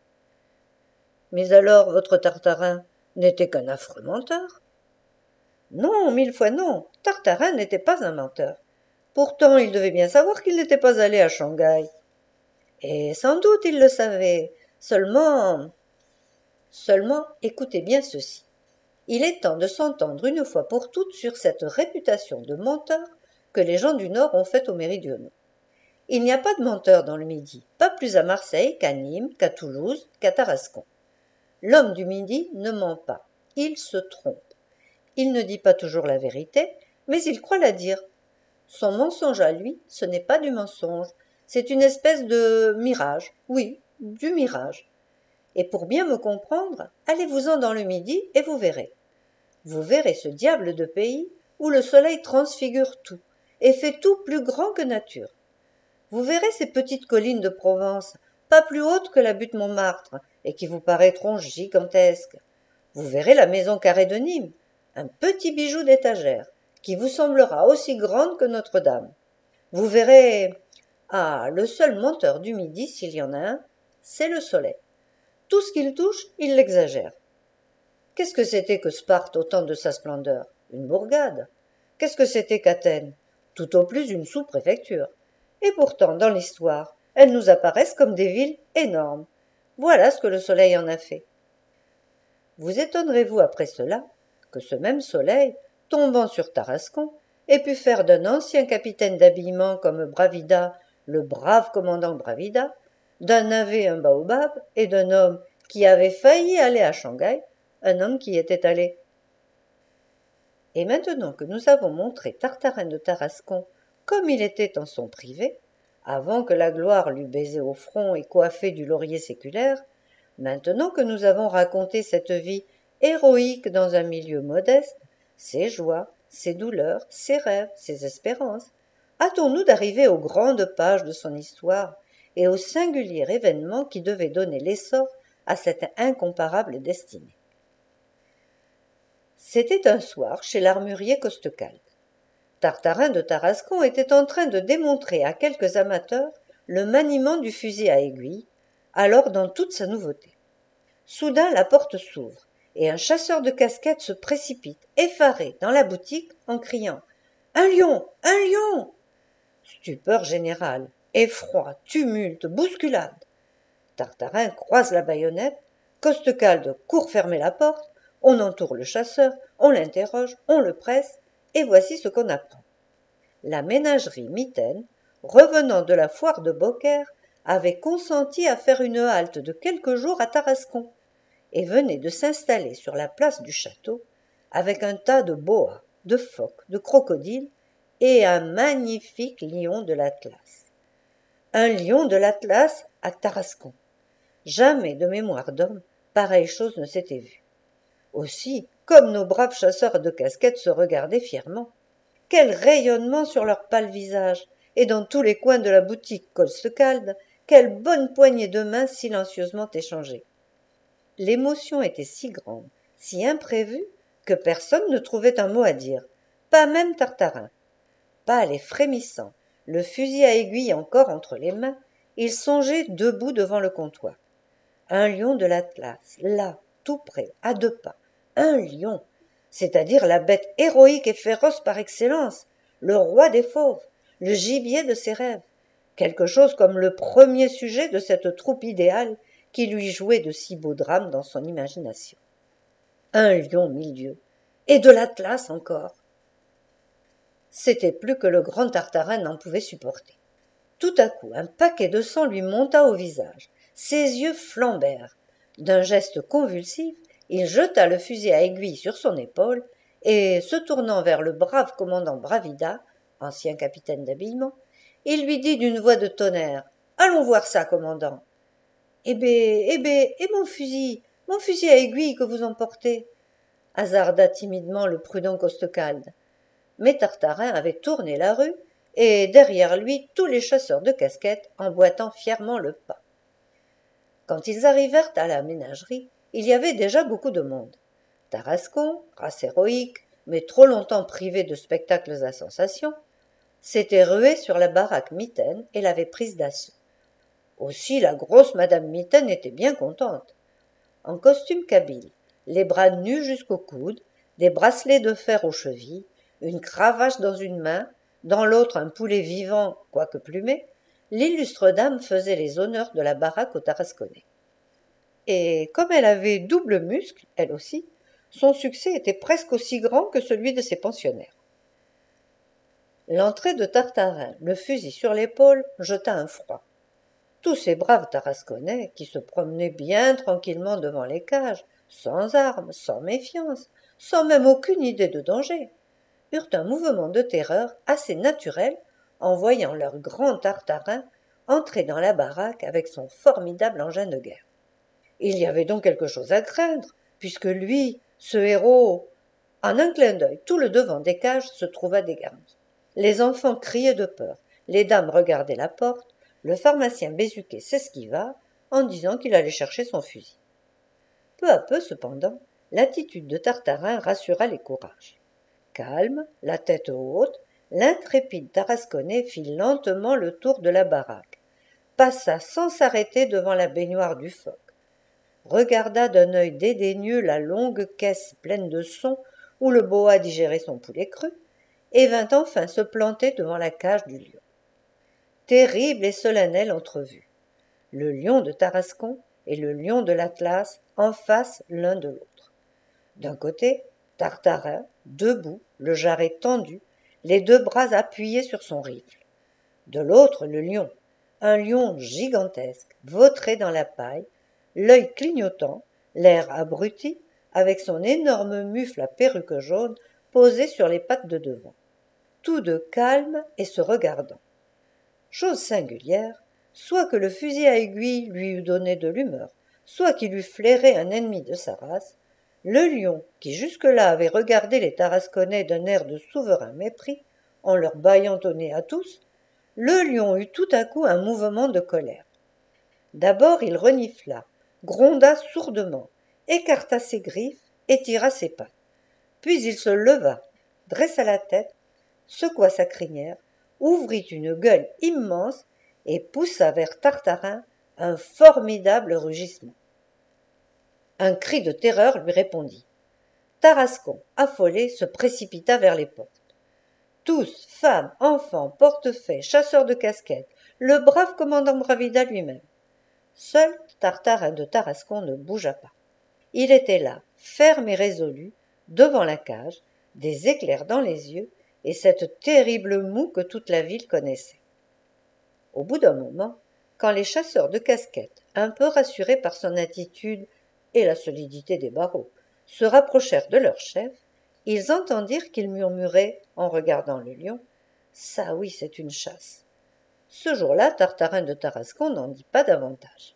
S1: « Mais alors votre Tartarin n'était qu'un affreux menteur ?» Non, mille fois non, Tartarin n'était pas un menteur. Pourtant, il devait bien savoir qu'il n'était pas allé à Shanghai. Et sans doute il le savait, seulement... Seulement, écoutez bien ceci. Il est temps de s'entendre une fois pour toutes sur cette réputation de menteur que les gens du Nord ont faite aux méridionaux. Il n'y a pas de menteurs dans le Midi, pas plus à Marseille qu'à Nîmes, qu'à Toulouse, qu'à Tarascon. L'homme du Midi ne ment pas, il se trompe. Il ne dit pas toujours la vérité, mais il croit la dire. Son mensonge à lui, ce n'est pas du mensonge, c'est une espèce de mirage, oui, du mirage. Et pour bien me comprendre, allez-vous-en dans le Midi et vous verrez. Vous verrez ce diable de pays où le soleil transfigure tout et fait tout plus grand que nature. Vous verrez ces petites collines de Provence, pas plus hautes que la butte Montmartre, et qui vous paraîtront gigantesques. Vous verrez la maison carrée de Nîmes, un petit bijou d'étagère, qui vous semblera aussi grande que Notre-Dame. Vous verrez... Ah, le seul menteur du Midi, s'il y en a un, c'est le soleil. Tout ce qu'il touche, il l'exagère. Qu'est-ce que c'était que Sparte au temps de sa splendeur? Une bourgade. Qu'est-ce que c'était qu'Athènes? Tout au plus une sous-préfecture. Et pourtant, dans l'histoire, elles nous apparaissent comme des villes énormes. Voilà ce que le soleil en a fait. Vous étonnerez-vous après cela que ce même soleil, tombant sur Tarascon, ait pu faire d'un ancien capitaine d'habillement comme Bravida, le brave commandant Bravida, d'un navet un baobab et d'un homme qui avait failli aller à Shanghai, un homme qui y était allé. Et maintenant que nous avons montré Tartarin de Tarascon comme il était en son privé, avant que la gloire l'eût baisé au front et coiffé du laurier séculaire, maintenant que nous avons raconté cette vie héroïque dans un milieu modeste, ses joies, ses douleurs, ses rêves, ses espérances, hâtons-nous d'arriver aux grandes pages de son histoire et au singulier événement qui devait donner l'essor à cette incomparable destinée. C'était un soir chez l'armurier Costecalde. Tartarin de Tarascon était en train de démontrer à quelques amateurs le maniement du fusil à aiguille, alors dans toute sa nouveauté. Soudain la porte s'ouvre, et un chasseur de casquettes se précipite, effaré, dans la boutique, en criant « Un lion! Un lion !» Stupeur générale, effroi, tumulte, bousculade. Tartarin croise la baïonnette, Costecalde court fermer la porte, on entoure le chasseur, on l'interroge, on le presse, et voici ce qu'on apprend. La ménagerie Mitaine, revenant de la foire de Beaucaire, avait consenti à faire une halte de quelques jours à Tarascon, et venait de s'installer sur la place du château, avec un tas de boas, de phoques, de crocodiles, et un magnifique lion de l'Atlas. Un lion de l'Atlas à Tarascon. Jamais de mémoire d'homme, pareille chose ne s'était vue. Aussi, comme nos braves chasseurs de casquettes se regardaient fièrement. Quel rayonnement sur leurs pâles visages, et dans tous les coins de la boutique Costecalde, quelle bonne poignée de mains silencieusement échangées. L'émotion était si grande, si imprévue, que personne ne trouvait un mot à dire, pas même Tartarin. Pâle et frémissant, le fusil à aiguille encore entre les mains, il songeait debout devant le comptoir. Un lion de l'Atlas, là, tout près, à deux pas. Un lion, c'est-à-dire la bête héroïque et féroce par excellence, le roi des fauves, le gibier de ses rêves, quelque chose comme le premier sujet de cette troupe idéale qui lui jouait de si beaux drames dans son imagination. Un lion, mille dieux, et de l'Atlas encore. C'était plus que le grand Tartarin n'en pouvait supporter. Tout à coup, un paquet de sang lui monta au visage, ses yeux flambèrent. D'un geste convulsif, il jeta le fusil à aiguille sur son épaule et, se tournant vers le brave commandant Bravida, ancien capitaine d'habillement, il lui dit d'une voix de tonnerre « Allons voir ça, commandant !»« Eh bé, eh bé, et mon fusil, mon fusil à aiguille que vous emportez ?» hasarda timidement le prudent Costecalde. Mais Tartarin avait tourné la rue, et derrière lui tous les chasseurs de casquettes emboîtant fièrement le pas. Quand ils arrivèrent à la ménagerie, il y avait déjà beaucoup de monde. Tarascon, race héroïque, mais trop longtemps privé de spectacles à sensation, s'était rué sur la baraque Mitaine et l'avait prise d'assaut. Aussi la grosse madame Mitaine était bien contente. En costume kabyle, les bras nus jusqu'aux coudes, des bracelets de fer aux chevilles, une cravache dans une main, dans l'autre un poulet vivant, quoique plumé, l'illustre dame faisait les honneurs de la baraque aux Tarasconnais. et comme elle avait double muscle, elle aussi, son succès était presque aussi grand que celui de ses pensionnaires. L'entrée de Tartarin, le fusil sur l'épaule, jeta un froid. Tous ces braves Tarasconnais, qui se promenaient bien tranquillement devant les cages, sans armes, sans méfiance, sans même aucune idée de danger, eurent un mouvement de terreur assez naturel en voyant leur grand Tartarin entrer dans la baraque avec son formidable engin de guerre. Il y avait donc quelque chose à craindre, puisque lui, ce héros, en un clin d'œil, tout le devant des cages se trouva dégarni. Les enfants criaient de peur, les dames regardaient la porte, le pharmacien Bézuquet s'esquiva en disant qu'il allait chercher son fusil. Peu à peu, cependant, l'attitude de Tartarin rassura les courages. Calme, la tête haute, l'intrépide Tarasconnais fit lentement le tour de la baraque, passa sans s'arrêter devant la baignoire du phoque, regarda d'un œil dédaigneux la longue caisse pleine de son où le boa digérait son poulet cru, et vint enfin se planter devant la cage du lion. Terrible et solennelle entrevue. Le lion de Tarascon et le lion de l'Atlas en face l'un de l'autre. D'un côté, Tartarin, debout, le jarret tendu, les deux bras appuyés sur son rifle. De l'autre, le lion, un lion gigantesque, vautré dans la paille, l'œil clignotant, l'air abruti, avec son énorme mufle à perruque jaune posé sur les pattes de devant. Tous deux calmes et se regardant. Chose singulière, soit que le fusil à aiguille lui eût donné de l'humeur, soit qu'il eût flairé un ennemi de sa race, le lion, qui jusque-là avait regardé les Tarasconnais d'un air de souverain mépris, en leur bâillant au nez à tous, le lion eut tout à coup un mouvement de colère. D'abord il renifla, gronda sourdement, écarta ses griffes, étira ses pattes. Puis il se leva, dressa la tête, secoua sa crinière, ouvrit une gueule immense et poussa vers Tartarin un formidable rugissement. Un cri de terreur lui répondit. Tarascon, affolé, se précipita vers les portes. Tous, femmes, enfants, portefaix, chasseurs de casquettes, le brave commandant Bravida lui-même. Seul Tartarin de Tarascon ne bougea pas. Il était là, ferme et résolu, devant la cage, des éclairs dans les yeux, et cette terrible moue que toute la ville connaissait. Au bout d'un moment, quand les chasseurs de casquettes, un peu rassurés par son attitude et la solidité des barreaux, se rapprochèrent de leur chef, ils entendirent qu'il murmurait, en regardant le lion, « Ça oui, c'est une chasse !» Ce jour-là, Tartarin de Tarascon n'en dit pas davantage.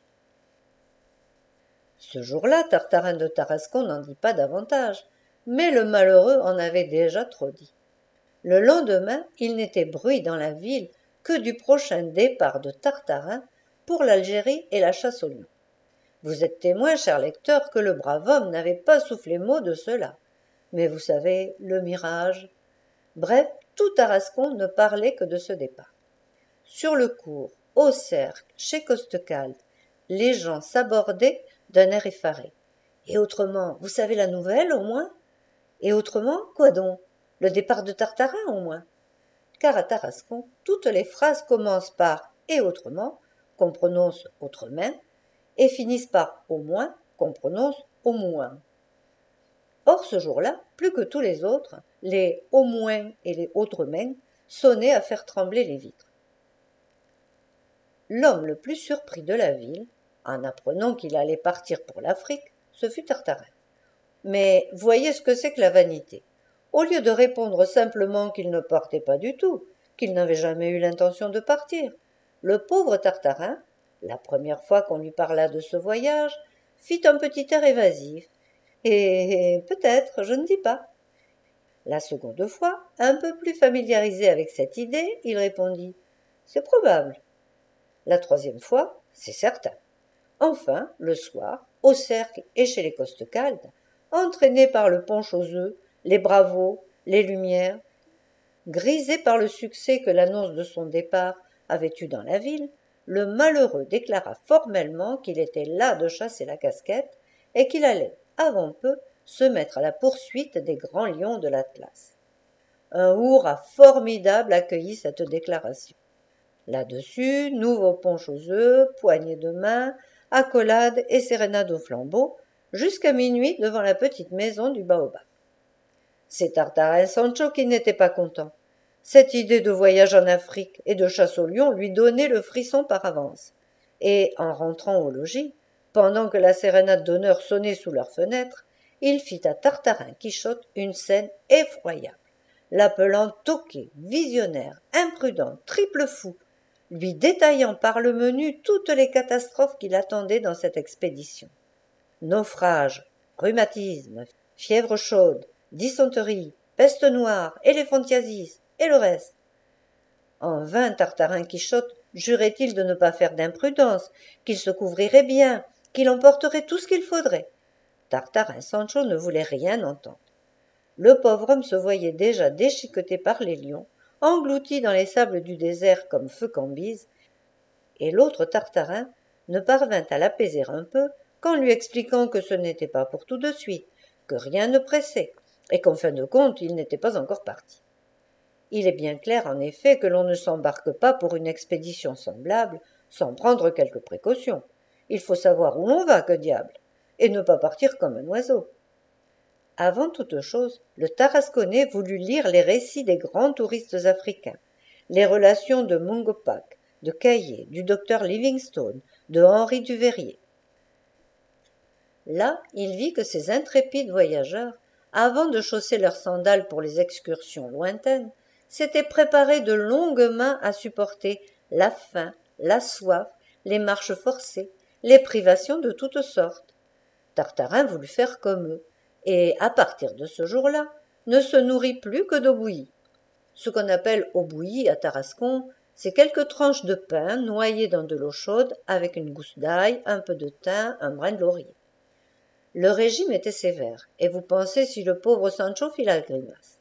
S1: Ce jour-là, Tartarin de Tarascon n'en dit pas davantage, mais le malheureux en avait déjà trop dit. Le lendemain, il n'était bruit dans la ville que du prochain départ de Tartarin pour l'Algérie et la chasse au lion. Vous êtes témoin, cher lecteur, que le brave homme n'avait pas soufflé mot de cela. Mais vous savez, le mirage. Bref, tout Tarascon ne parlait que de ce départ. Sur le cours, au cercle, chez Costecalde, les gens s'abordaient d'un air effaré. Et autrement, vous savez la nouvelle, au moins? Et autrement, quoi donc? Le départ de Tartarin, au moins? Car à Tarascon, toutes les phrases commencent par « et autrement », qu'on prononce « autrement », et finissent par « au moins », qu'on prononce « au moins ». Or, ce jour-là, plus que tous les autres, les « au moins » et les « autrement » sonnaient à faire trembler les vitres. L'homme le plus surpris de la ville, en apprenant qu'il allait partir pour l'Afrique, ce fut Tartarin. Mais voyez ce que c'est que la vanité. Au lieu de répondre simplement qu'il ne partait pas du tout, qu'il n'avait jamais eu l'intention de partir, le pauvre Tartarin, la première fois qu'on lui parla de ce voyage, fit un petit air évasif. Et peut-être, je ne dis pas. La seconde fois, un peu plus familiarisé avec cette idée, il répondit « C'est probable ». La troisième fois, c'est certain. Enfin, le soir, au cercle et chez les Costecalde, entraîné par le punch aux œufs, les bravos, les lumières, grisé par le succès que l'annonce de son départ avait eu dans la ville, le malheureux déclara formellement qu'il était las de chasser la casquette et qu'il allait, avant peu, se mettre à la poursuite des grands lions de l'Atlas. Un hurrah formidable accueillit cette déclaration. Là-dessus, nouveau punch aux œufs, poignée de main, accolades et sérénades au flambeau, jusqu'à minuit devant la petite maison du baobab. C'est Tartarin Sancho qui n'était pas content. Cette idée de voyage en Afrique et de chasse au lion lui donnait le frisson par avance. Et, en rentrant au logis, pendant que la sérénade d'honneur sonnait sous leur fenêtre, il fit à Tartarin Quichotte une scène effroyable, l'appelant toqué, visionnaire, imprudent, triple fou, lui détaillant par le menu toutes les catastrophes qui l'attendaient dans cette expédition. Naufrage, rhumatisme, fièvre chaude, dysenterie, peste noire, éléphantiasis, et le reste. En vain Tartarin Quichotte jurait-il de ne pas faire d'imprudence, qu'il se couvrirait bien, qu'il emporterait tout ce qu'il faudrait. Tartarin Sancho ne voulait rien entendre. Le pauvre homme se voyait déjà déchiqueté par les lions, englouti dans les sables du désert comme feu Cambise, et l'autre Tartarin ne parvint à l'apaiser un peu qu'en lui expliquant que ce n'était pas pour tout de suite, que rien ne pressait, et qu'en fin de compte il n'était pas encore parti. Il est bien clair en effet que l'on ne s'embarque pas pour une expédition semblable sans prendre quelques précautions. Il faut savoir où l'on va, que diable, et ne pas partir comme un oiseau. Avant toute chose, le Tarasconnais voulut lire les récits des grands touristes africains, les relations de Mungo Park, de Caillé, du docteur Livingstone, de Henri Duveyrier. Là, il vit que ces intrépides voyageurs, avant de chausser leurs sandales pour les excursions lointaines, s'étaient préparés de longues mains à supporter la faim, la soif, les marches forcées, les privations de toutes sortes. Tartarin voulut faire comme eux, et, à partir de ce jour-là, ne se nourrit plus que d'eau bouillie. Ce qu'on appelle eau bouillie à Tarascon, c'est quelques tranches de pain noyées dans de l'eau chaude avec une gousse d'ail, un peu de thym, un brin de laurier. Le régime était sévère, et vous pensez si le pauvre Sancho fit la grimace.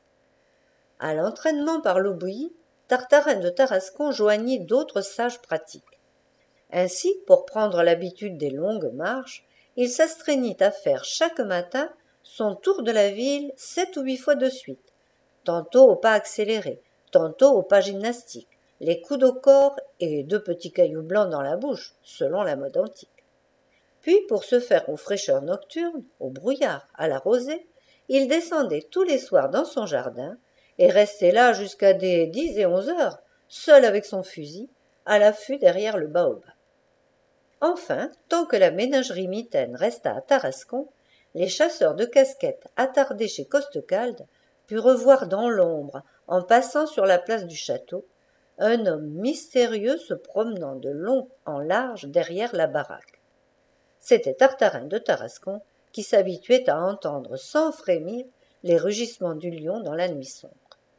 S1: À l'entraînement par l'eau bouillie, Tartarin de Tarascon joignit d'autres sages pratiques. Ainsi, pour prendre l'habitude des longues marches, il s'astreignit à faire chaque matin son tour de la ville sept ou huit fois de suite, tantôt au pas accéléré, tantôt au pas gymnastique, les coudes au corps et deux petits cailloux blancs dans la bouche, selon la mode antique. Puis, pour se faire aux fraîcheurs nocturnes, au brouillard, à la rosée, il descendait tous les soirs dans son jardin et restait là jusqu'à des dix et onze heures, seul avec son fusil, à l'affût derrière le baobab. Enfin, tant que la ménagerie mitaine resta à Tarascon, les chasseurs de casquettes attardés chez Costecalde purent revoir dans l'ombre, en passant sur la place du château, un homme mystérieux se promenant de long en large derrière la baraque. C'était Tartarin de Tarascon qui s'habituait à entendre sans frémir les rugissements du lion dans la nuit sombre.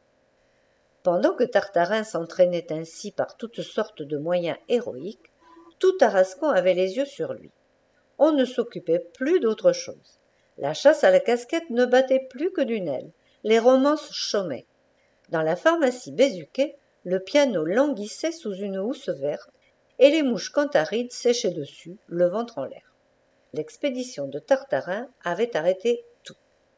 S1: Pendant que Tartarin s'entraînait ainsi par toutes sortes de moyens héroïques, tout Tarascon avait les yeux sur lui. On ne s'occupait plus d'autre chose. La chasse à la casquette ne battait plus que d'une aile. Les romances chômaient. Dans la pharmacie Bézuquet, le piano languissait sous une housse verte, et les mouches cantharides séchaient dessus, le ventre en l'air. L'expédition de Tartarin avait arrêté tout.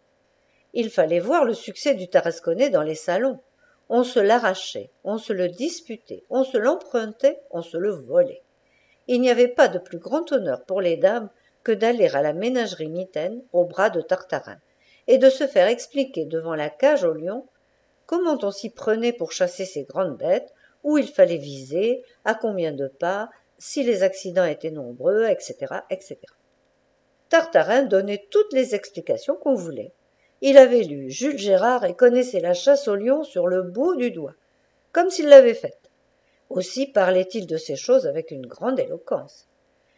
S1: Il fallait voir le succès du Tarasconnais dans les salons. On se l'arrachait, on se le disputait, on se l'empruntait, on se le volait. Il n'y avait pas de plus grand honneur pour les dames que d'aller à la ménagerie mitaine au bras de Tartarin, et de se faire expliquer devant la cage aux lions comment on s'y prenait pour chasser ces grandes bêtes, où il fallait viser, à combien de pas, si les accidents étaient nombreux, et cetera, et cetera. Tartarin donnait toutes les explications qu'on voulait. Il avait lu Jules Gérard et connaissait la chasse au lion sur le bout du doigt, comme s'il l'avait faite. Aussi parlait-il de ces choses avec une grande éloquence.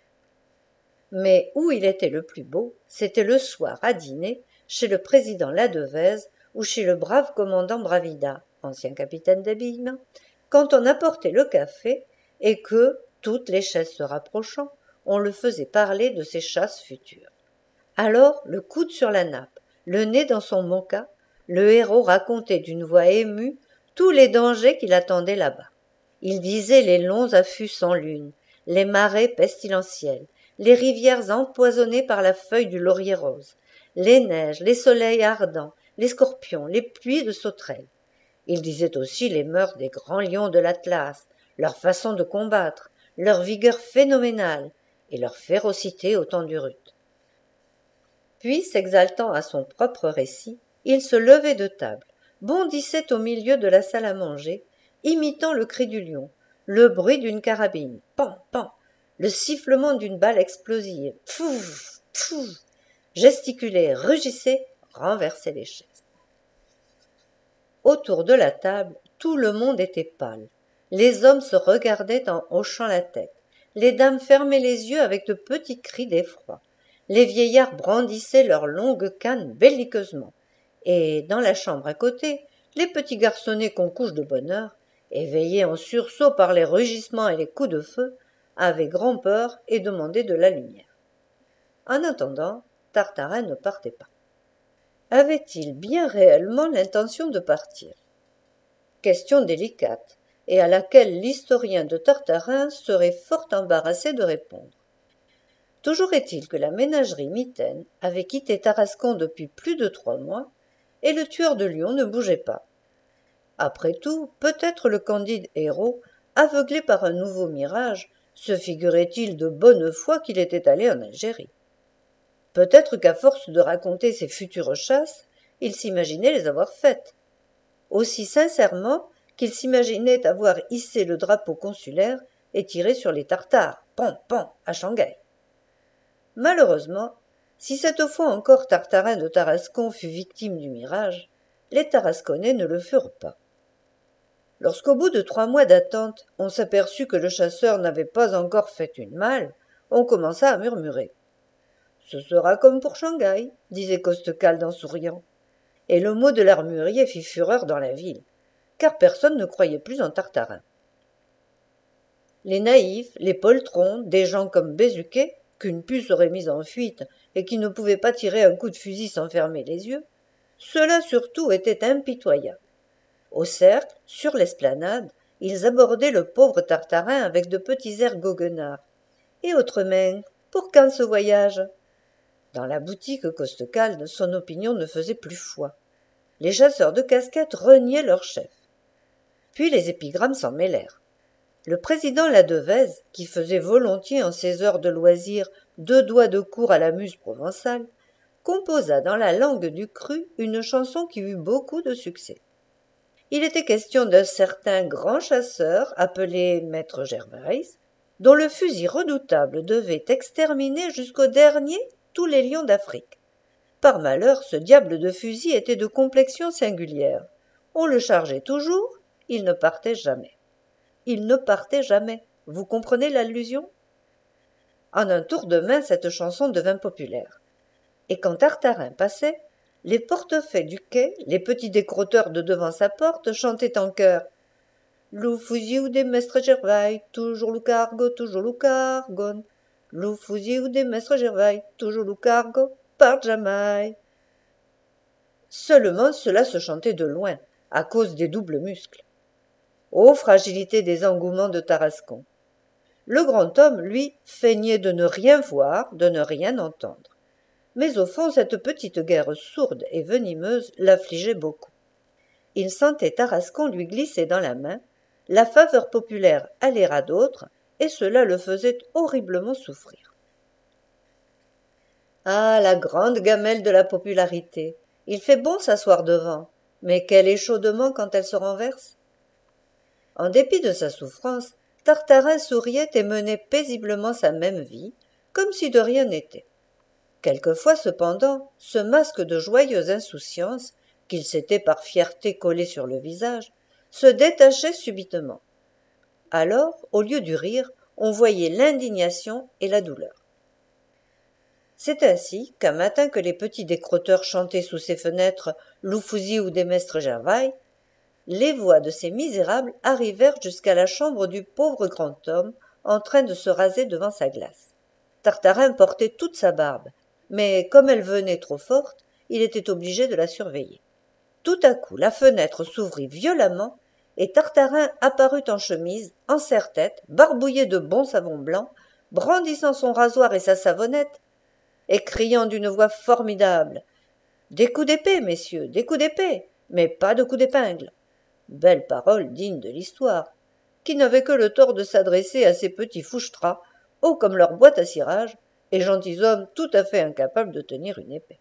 S1: Mais où il était le plus beau, c'était le soir à dîner, chez le président Ladevèze ou chez le brave commandant Bravida, ancien capitaine d'habillement, quand on apportait le café et que, toutes les chaises se rapprochant, on le faisait parler de ses chasses futures. Alors, le coude sur la nappe, le nez dans son moka, le héros racontait d'une voix émue tous les dangers qui l'attendaient là-bas. Il disait les longs affûts sans lune, les marais pestilentiels, les rivières empoisonnées par la feuille du laurier rose, les neiges, les soleils ardents, les scorpions, les pluies de sauterelles. Il disait aussi les mœurs des grands lions de l'Atlas, leur façon de combattre, leur vigueur phénoménale, et leur férocité au temps du rude. Puis, s'exaltant à son propre récit, il se levait de table, bondissait au milieu de la salle à manger, imitant le cri du lion, le bruit d'une carabine, pan, pan, le sifflement d'une balle explosive, pfouf, pfouf, gesticulait, rugissait, renversait les chaises. Autour de la table, tout le monde était pâle. Les hommes se regardaient en hochant la tête. Les dames fermaient les yeux avec de petits cris d'effroi. Les vieillards brandissaient leurs longues cannes belliqueusement. Et, dans la chambre à côté, les petits garçonnets qu'on couche de bonne heure, éveillés en sursaut par les rugissements et les coups de feu, avaient grand peur et demandaient de la lumière. En attendant, Tartarin ne partait pas. Avait-il bien réellement l'intention de partir? Question délicate, et à laquelle l'historien de Tartarin serait fort embarrassé de répondre. Toujours est-il que la ménagerie mitaine avait quitté Tarascon depuis plus de trois mois, et le tueur de lions ne bougeait pas. Après tout, peut-être le candide héros, aveuglé par un nouveau mirage, se figurait-il de bonne foi qu'il était allé en Algérie. Peut-être qu'à force de raconter ses futures chasses, il s'imaginait les avoir faites. Aussi sincèrement qu'il s'imaginait avoir hissé le drapeau consulaire et tiré sur les Tartares, pan, pan, à Shanghai. Malheureusement, si cette fois encore Tartarin de Tarascon fut victime du mirage, les Tarasconnais ne le furent pas. Lorsqu'au bout de trois mois d'attente, on s'aperçut que le chasseur n'avait pas encore fait une malle, on commença à murmurer. « Ce sera comme pour Shanghai, » disait Costecalde en souriant. Et le mot de l'armurier fit fureur dans la ville, car personne ne croyait plus en Tartarin. Les naïfs, les poltrons, des gens comme Bézuquet, qu'une puce aurait mis en fuite et qui ne pouvaient pas tirer un coup de fusil sans fermer les yeux, ceux-là surtout étaient impitoyables. Au cercle, sur l'esplanade, ils abordaient le pauvre Tartarin avec de petits airs goguenards. « Et autrement, pour quand ce voyage ?» Dans la boutique Costecalde, son opinion ne faisait plus foi. Les chasseurs de casquettes reniaient leur chef. Puis les épigrammes s'en mêlèrent. Le président Ladevèze, qui faisait volontiers en ses heures de loisir deux doigts de cour à la muse provençale, composa dans la langue du cru une chanson qui eut beaucoup de succès. Il était question d'un certain grand chasseur appelé Maître Gervaise, dont le fusil redoutable devait exterminer jusqu'au dernier tous les lions d'Afrique. Par malheur, ce diable de fusil était de complexion singulière. On le chargeait toujours, il ne partait jamais. Il ne partait jamais. Vous comprenez l'allusion? En un tour de main, cette chanson devint populaire. Et quand Tartarin passait, les portefaix du quai, les petits décrotteurs de devant sa porte, chantaient en chœur « Lou fusil ou des mestres Gervaille, toujours lou cargo, toujours lou cargon. Lou fusil ou des mestres Gervaille, toujours lou cargo, part jamais. » Seulement cela se chantait de loin, à cause des doubles muscles. Ô fragilité des engouements de Tarascon! Le grand homme, lui, feignait de ne rien voir, de ne rien entendre. Mais au fond, cette petite guerre sourde et venimeuse l'affligeait beaucoup. Il sentait Tarascon lui glisser dans la main, la faveur populaire aller à d'autres, et cela le faisait horriblement souffrir. Ah, la grande gamelle de la popularité! Il fait bon s'asseoir devant, mais quel échaudement quand elle se renverse! En dépit de sa souffrance, Tartarin souriait et menait paisiblement sa même vie, comme si de rien n'était. Quelquefois, cependant, ce masque de joyeuse insouciance, qu'il s'était par fierté collé sur le visage, se détachait subitement. Alors, au lieu du rire, on voyait l'indignation et la douleur. C'est ainsi qu'un matin que les petits décrotteurs chantaient sous ses fenêtres « Loufouzi ou des mestres Gervaille », les voix de ces misérables arrivèrent jusqu'à la chambre du pauvre grand homme en train de se raser devant sa glace. Tartarin portait toute sa barbe, mais comme elle venait trop forte, il était obligé de la surveiller. Tout à coup, la fenêtre s'ouvrit violemment et Tartarin apparut en chemise, en serre-tête, barbouillé de bon savon blanc, brandissant son rasoir et sa savonnette, et criant d'une voix formidable « Des coups d'épée, messieurs, des coups d'épée, mais pas de coups d'épingle !» Belle parole digne de l'histoire, qui n'avait que le tort de s'adresser à ces petits fouchtras hauts comme leur boîte à cirage, et gentilshommes tout à fait incapables de tenir une épée.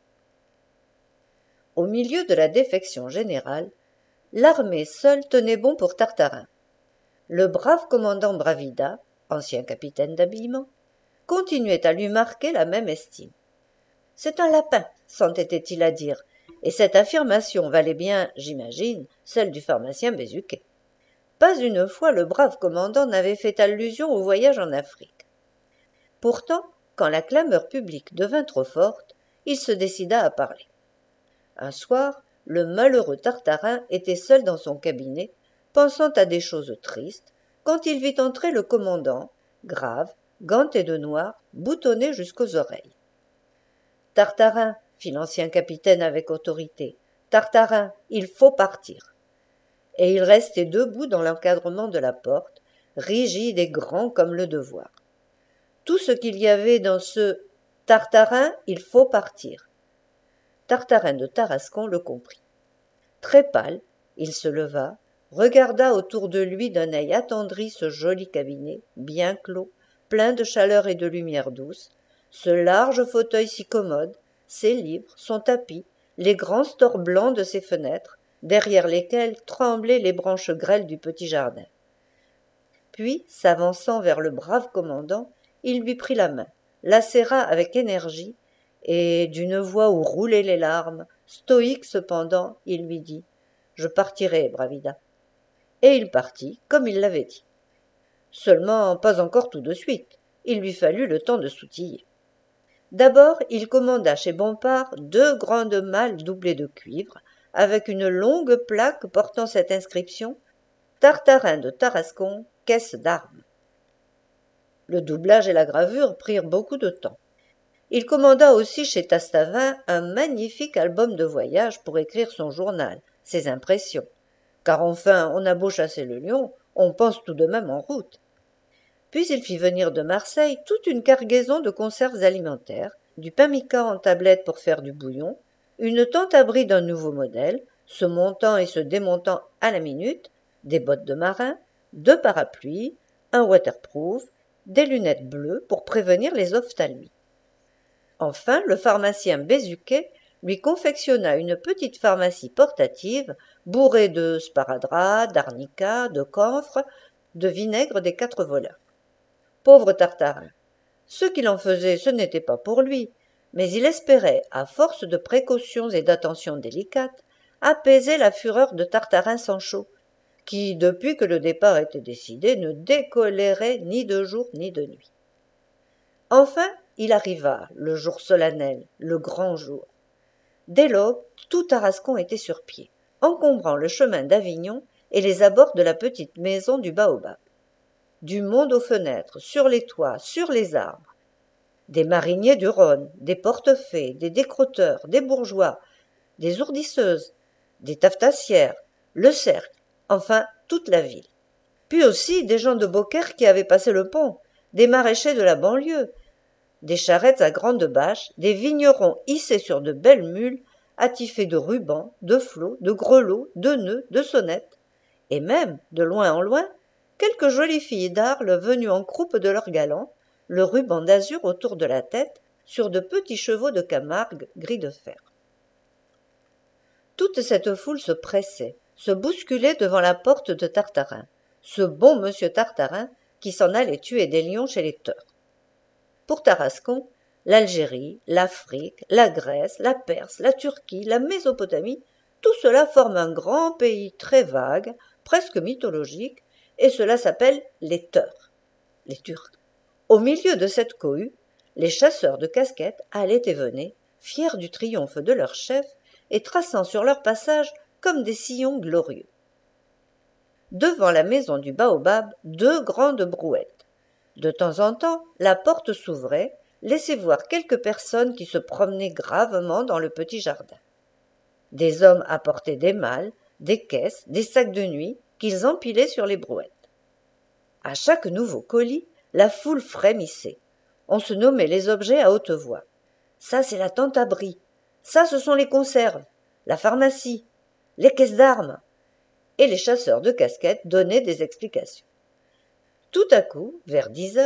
S1: Au milieu de la défection générale, l'armée seule tenait bon pour Tartarin. Le brave commandant Bravida, ancien capitaine d'habillement, continuait à lui marquer la même estime. « C'est un lapin », s'entêtait-il à dire, et cette affirmation valait bien, j'imagine, celle du pharmacien Bézuquet. Pas une fois le brave commandant n'avait fait allusion au voyage en Afrique. Pourtant, quand la clameur publique devint trop forte, il se décida à parler. Un soir, le malheureux Tartarin était seul dans son cabinet, pensant à des choses tristes, quand il vit entrer le commandant, grave, ganté de noir, boutonné jusqu'aux oreilles. « Tartarin, » fit l'ancien capitaine avec autorité, « Tartarin, il faut partir. » Et il restait debout dans l'encadrement de la porte, rigide et grand comme le devoir. Tout ce qu'il y avait dans ce « Tartarin, il faut partir ». Tartarin de Tarascon le comprit. Très pâle, il se leva, regarda autour de lui d'un œil attendri ce joli cabinet, bien clos, plein de chaleur et de lumière douce, ce large fauteuil si commode, ses livres, son tapis, les grands stores blancs de ses fenêtres, derrière lesquels tremblaient les branches grêles du petit jardin. Puis, s'avançant vers le brave commandant, il lui prit la main, la serra avec énergie, et, d'une voix où roulaient les larmes, stoïque cependant, il lui dit « Je partirai, Bravida. » Et il partit, comme il l'avait dit. Seulement, pas encore tout de suite. Il lui fallut le temps de s'outiller. D'abord, il commanda chez Bompard deux grandes malles doublées de cuivre, avec une longue plaque portant cette inscription « Tartarin de Tarascon, caisse d'armes ». Le doublage et la gravure prirent beaucoup de temps. Il commanda aussi chez Tastavin un magnifique album de voyage pour écrire son journal, ses impressions. Car enfin, on a beau chasser le lion, on pense tout de même en route. Puis il fit venir de Marseille toute une cargaison de conserves alimentaires, du pain mica en tablette pour faire du bouillon, une tente abri d'un nouveau modèle, se montant et se démontant à la minute, des bottes de marin, deux parapluies, un waterproof, des lunettes bleues pour prévenir les ophtalmies. Enfin, le pharmacien Bézuquet lui confectionna une petite pharmacie portative bourrée de sparadrap, d'arnica, de camphre, de vinaigre des quatre voleurs. Pauvre Tartarin! Ce qu'il en faisait, ce n'était pas pour lui, mais il espérait, à force de précautions et d'attentions délicates, apaiser la fureur de Tartarin Sancho, qui, depuis que le départ était décidé, ne décolérait ni de jour ni de nuit. Enfin, il arriva, le jour solennel, le grand jour. Dès l'aube, tout Tarascon était sur pied, encombrant le chemin d'Avignon et les abords de la petite maison du Baobab. Du monde aux fenêtres, sur les toits, sur les arbres. Des mariniers du Rhône, des portefaix, des décrotteurs, des bourgeois, des ourdisseuses, des taffetassières, le cercle, enfin toute la ville. Puis aussi des gens de Beaucaire qui avaient passé le pont, des maraîchers de la banlieue, des charrettes à grandes bâches, des vignerons hissés sur de belles mules, attifés de rubans, de flots, de grelots, de nœuds, de sonnettes, et même, de loin en loin, quelques jolies filles d'Arles venues en croupe de leurs galants, le ruban d'azur autour de la tête, sur de petits chevaux de Camargue gris de fer. Toute cette foule se pressait, se bousculait devant la porte de Tartarin, ce bon monsieur Tartarin qui s'en allait tuer des lions chez les Teurs. Pour Tarascon, l'Algérie, l'Afrique, la Grèce, la Perse, la Turquie, la Mésopotamie, tout cela forme un grand pays très vague, presque mythologique, et cela s'appelle les Teurs, les Turcs. Au milieu de cette cohue, les chasseurs de casquettes allaient et venaient, fiers du triomphe de leur chef et traçant sur leur passage comme des sillons glorieux. Devant la maison du Baobab, deux grandes brouettes. De temps en temps, la porte s'ouvrait, laissait voir quelques personnes qui se promenaient gravement dans le petit jardin. Des hommes apportaient des malles, des caisses, des sacs de nuit qu'ils empilaient sur les brouettes. À chaque nouveau colis, la foule frémissait. On se nommait les objets à haute voix. Ça, c'est la tente abri. Ça, ce sont les conserves, la pharmacie, les caisses d'armes. Et les chasseurs de casquettes donnaient des explications. Tout à coup, vers dix heures,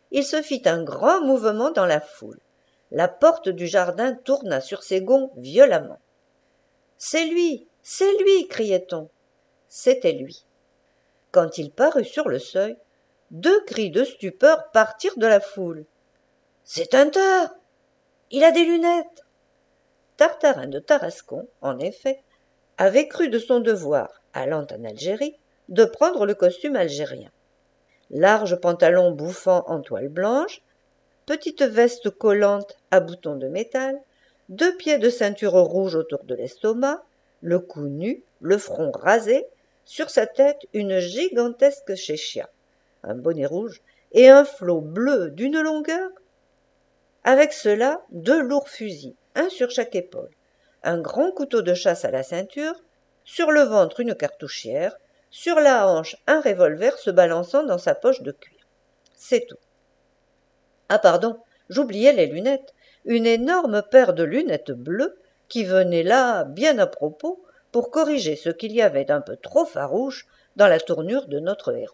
S1: il se fit un grand mouvement dans la foule. La porte du jardin tourna sur ses gonds violemment. « C'est lui, c'est lui !» criait-on. C'était lui. Quand il parut sur le seuil, deux cris de stupeur partirent de la foule. « C'est un teur ! Il a des lunettes !» Tartarin de Tarascon, en effet, avait cru de son devoir, allant en Algérie, de prendre le costume algérien. Large pantalon bouffant en toile blanche, petite veste collante à boutons de métal, deux pieds de ceinture rouge autour de l'estomac, le cou nu, le front rasé, sur sa tête une gigantesque chéchia, un bonnet rouge et un flot bleu d'une longueur. Avec cela, deux lourds fusils, un sur chaque épaule, un grand couteau de chasse à la ceinture, sur le ventre une cartouchière, sur la hanche un revolver se balançant dans sa poche de cuir. C'est tout. Ah pardon, j'oubliais les lunettes, une énorme paire de lunettes bleues qui venait là, bien à propos, pour corriger ce qu'il y avait d'un peu trop farouche dans la tournure de notre héros.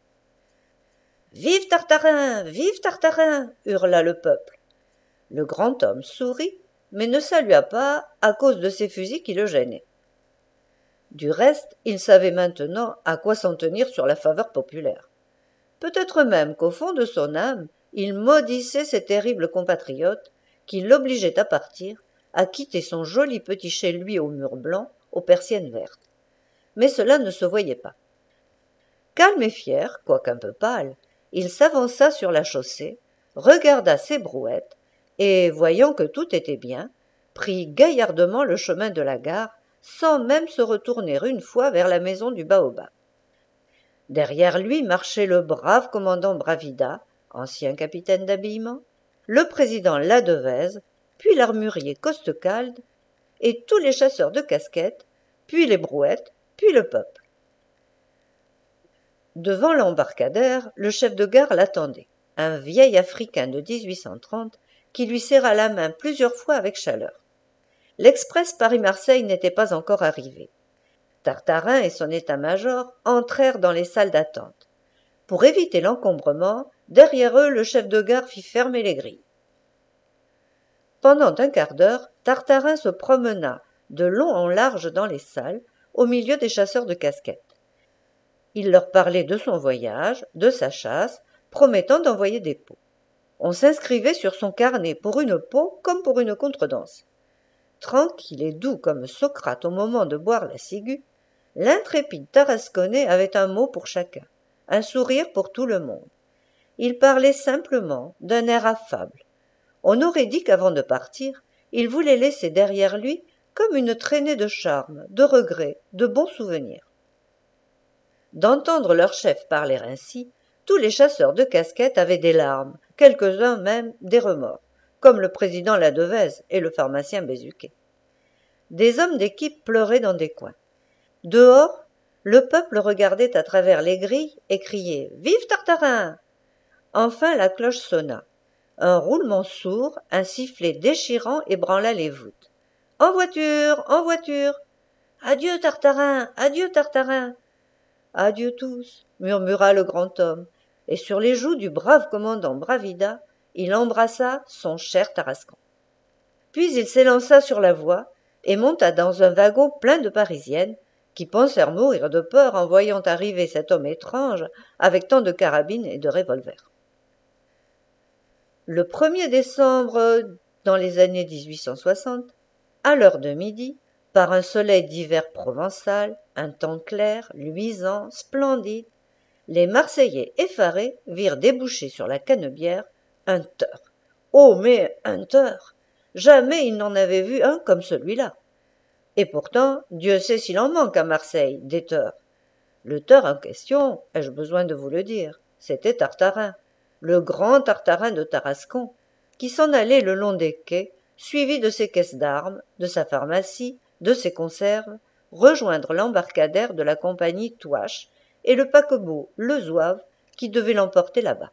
S1: « Vive Tartarin! Vive Tartarin !» hurla le peuple. Le grand homme sourit, mais ne salua pas à cause de ces fusils qui le gênaient. Du reste, il savait maintenant à quoi s'en tenir sur la faveur populaire. Peut-être même qu'au fond de son âme, il maudissait ses terribles compatriotes qui l'obligeaient à partir, à quitter son joli petit chez lui aux murs blancs, aux persiennes vertes. Mais cela ne se voyait pas. Calme et fier, quoiqu'un peu pâle, il s'avança sur la chaussée, regarda ses brouettes, et, voyant que tout était bien, prit gaillardement le chemin de la gare, sans même se retourner une fois vers la maison du baobab. Derrière lui marchait le brave commandant Bravida, ancien capitaine d'habillement, le président Ladevèze, puis l'armurier Costecalde, et tous les chasseurs de casquettes, puis les brouettes, puis le peuple. Devant l'embarcadère, le chef de gare l'attendait, un vieil Africain de dix-huit cent trente qui lui serra la main plusieurs fois avec chaleur. L'express Paris-Marseille n'était pas encore arrivé. Tartarin et son état-major entrèrent dans les salles d'attente. Pour éviter l'encombrement, derrière eux, le chef de gare fit fermer les grilles. Pendant un quart d'heure, Tartarin se promena de long en large dans les salles, au milieu des chasseurs de casquettes. Il leur parlait de son voyage, de sa chasse, promettant d'envoyer des pots. On s'inscrivait sur son carnet pour une peau comme pour une contredanse. Tranquille et doux comme Socrate au moment de boire la ciguë, l'intrépide Tarasconnais avait un mot pour chacun, un sourire pour tout le monde. Il parlait simplement, d'un air affable. On aurait dit qu'avant de partir, il voulait laisser derrière lui comme une traînée de charme, de regrets, de bons souvenirs. D'entendre leur chef parler ainsi, tous les chasseurs de casquettes avaient des larmes, quelques-uns même des remords, comme le président Ladevèze et le pharmacien Bézuquet. Des hommes d'équipe pleuraient dans des coins. Dehors, le peuple regardait à travers les grilles et criait « Vive Tartarin !» Enfin la cloche sonna. Un roulement sourd, un sifflet déchirant ébranla les voûtes. « En voiture, en voiture !»« Adieu Tartarin, adieu Tartarin !»« Adieu tous !» murmura le grand homme, et sur les joues du brave commandant Bravida, il embrassa son cher Tarascon. Puis il s'élança sur la voie et monta dans un wagon plein de Parisiennes qui pensèrent mourir de peur en voyant arriver cet homme étrange avec tant de carabines et de revolvers. Le premier décembre, dans les années dix-huit cent soixante, à l'heure de midi, par un soleil d'hiver provençal, un temps clair, luisant, splendide, les Marseillais effarés virent déboucher sur la Canebière un teur. Oh, mais un teur! Jamais ils n'en avaient vu un comme celui-là. Et pourtant, Dieu sait s'il en manque à Marseille, des teurs. Le teur en question, ai-je besoin de vous le dire, c'était Tartarin, le grand Tartarin de Tarascon, qui s'en allait le long des quais, suivi de ses caisses d'armes, de sa pharmacie, de ses conserves, rejoindre l'embarcadère de la compagnie Touache et le paquebot Le Zouave qui devait l'emporter là-bas.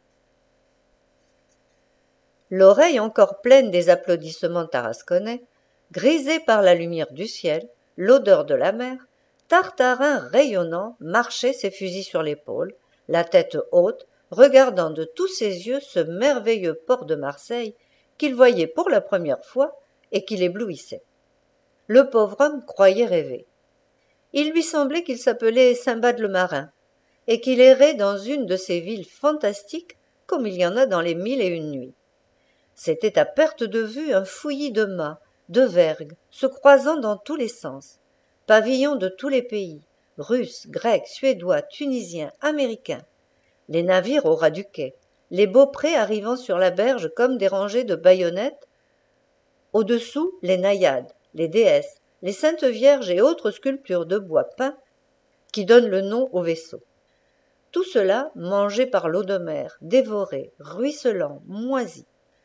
S1: L'oreille encore pleine des applaudissements tarasconnais, grisé par la lumière du ciel, l'odeur de la mer, Tartarin rayonnant marchait ses fusils sur l'épaule, la tête haute, regardant de tous ses yeux ce merveilleux port de Marseille qu'il voyait pour la première fois et qui l'éblouissait. Le pauvre homme croyait rêver. Il lui semblait qu'il s'appelait Simbad le marin, et qu'il errait dans une de ces villes fantastiques comme il y en a dans les mille et une nuits. C'était à perte de vue un fouillis de mâts, de vergues, se croisant dans tous les sens, pavillons de tous les pays, Russes, Grecs, Suédois, Tunisiens, Américains, les navires au ras du quai, les beauprés arrivant sur la berge comme des rangées de baïonnettes, au-dessous les naïades, les déesses, les saintes vierges et autres sculptures de bois peint qui donnent le nom au vaisseau. Tout cela mangé par l'eau de mer, dévoré, ruisselant, moisi.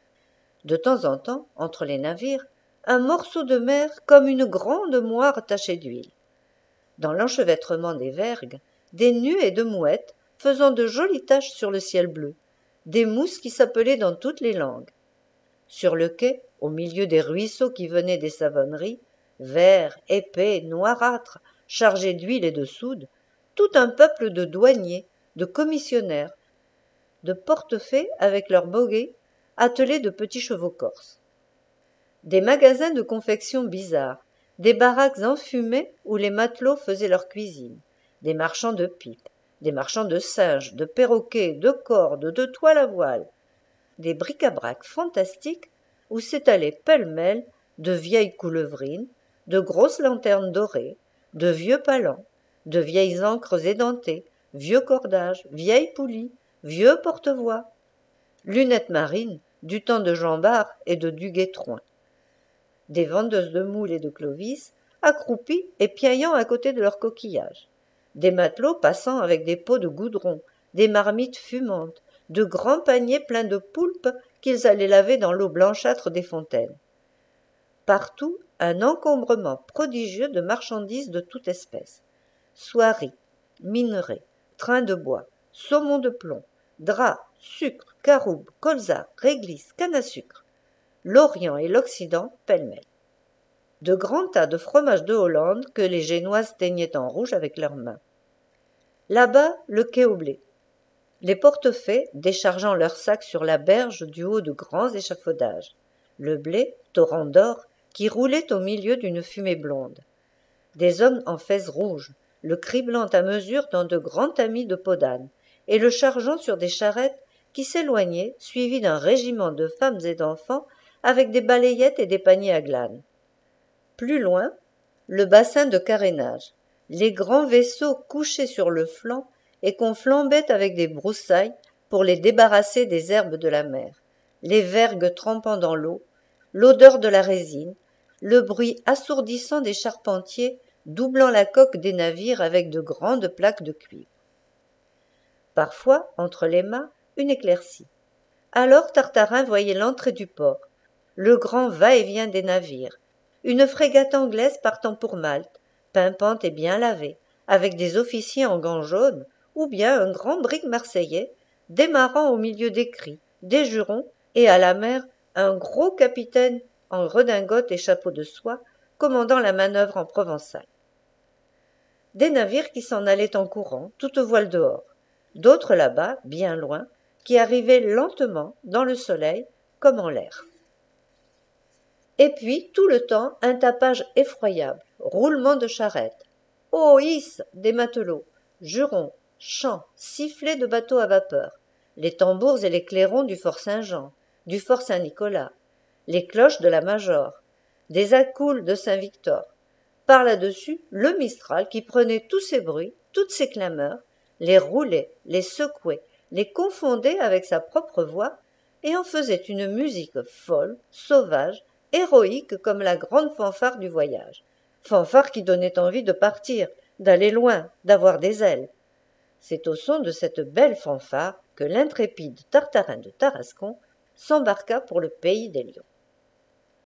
S1: De temps en temps, entre les navires, un morceau de mer comme une grande moire tachée d'huile. Dans l'enchevêtrement des vergues, des nuées de mouettes faisant de jolies taches sur le ciel bleu, des mousses qui s'appelaient dans toutes les langues. Sur le quai, au milieu des ruisseaux qui venaient des savonneries, verts, épais, noirâtres, chargés d'huile et de soude, tout un peuple de douaniers, de commissionnaires, de portefaix avec leurs boguets, attelés de petits chevaux corses. Des magasins de confections bizarres, des baraques enfumées où les matelots faisaient leur cuisine, des marchands de pipes, des marchands de singes, de perroquets, de cordes, de toiles à voile, des bric-à-brac fantastiques où s'étalaient pêle-mêle de vieilles coulevrines, de grosses lanternes dorées, de vieux palans, de vieilles ancres édentées, vieux cordages, vieilles poulies, vieux porte-voix, lunettes marines du temps de Jean Bart et de Duguay-Trouin, des vendeuses de moules et de clovis accroupies et piaillant à côté de leurs coquillages, des matelots passant avec des pots de goudron, des marmites fumantes, de grands paniers pleins de poulpes qu'ils allaient laver dans l'eau blanchâtre des fontaines. Partout, un encombrement prodigieux de marchandises de toute espèce. Soieries, minerais, trains de bois, saumons de plomb, draps, sucre, caroubes, colza, réglisse, canne à sucre. L'Orient et l'Occident pêle-mêle. De grands tas de fromages de Hollande que les Génoises teignaient en rouge avec leurs mains. Là-bas, le quai au blé. Les portefaix déchargeant leurs sacs sur la berge du haut de grands échafaudages. Le blé, torrent d'or, qui roulait au milieu d'une fumée blonde. Des hommes en fez rouge, le criblant à mesure dans de grands tamis de peau d'âne, et le chargeant sur des charrettes qui s'éloignaient, suivis d'un régiment de femmes et d'enfants avec des balayettes et des paniers à glanes. Plus loin, le bassin de carénage, les grands vaisseaux couchés sur le flanc et qu'on flambait avec des broussailles pour les débarrasser des herbes de la mer, les vergues trempant dans l'eau, l'odeur de la résine, le bruit assourdissant des charpentiers doublant la coque des navires avec de grandes plaques de cuivre. Parfois, entre les mâts, une éclaircie. Alors Tartarin voyait l'entrée du port, le grand va-et-vient des navires, une frégate anglaise partant pour Malte, pimpante et bien lavée, avec des officiers en gants jaunes, ou bien un grand brick marseillais, démarrant au milieu des cris, des jurons, et à la mer, un gros capitaine en redingote et chapeau de soie, commandant la manœuvre en provençal. Des navires qui s'en allaient en courant, toutes voiles dehors, d'autres là-bas, bien loin, qui arrivaient lentement, dans le soleil, comme en l'air. Et puis, tout le temps, un tapage effroyable, roulement de charrettes, oh hisse des matelots, jurons, chants, sifflets de bateaux à vapeur, les tambours et les clairons du fort Saint-Jean, du fort Saint-Nicolas, les cloches de la Major, des accoules de Saint-Victor. Par là-dessus, le Mistral qui prenait tous ces bruits, toutes ces clameurs, les roulait, les secouait, les confondait avec sa propre voix et en faisait une musique folle, sauvage, héroïque comme la grande fanfare du voyage. Fanfare qui donnait envie de partir, d'aller loin, d'avoir des ailes. C'est au son de cette belle fanfare que l'intrépide Tartarin de Tarascon s'embarqua pour le pays des lions.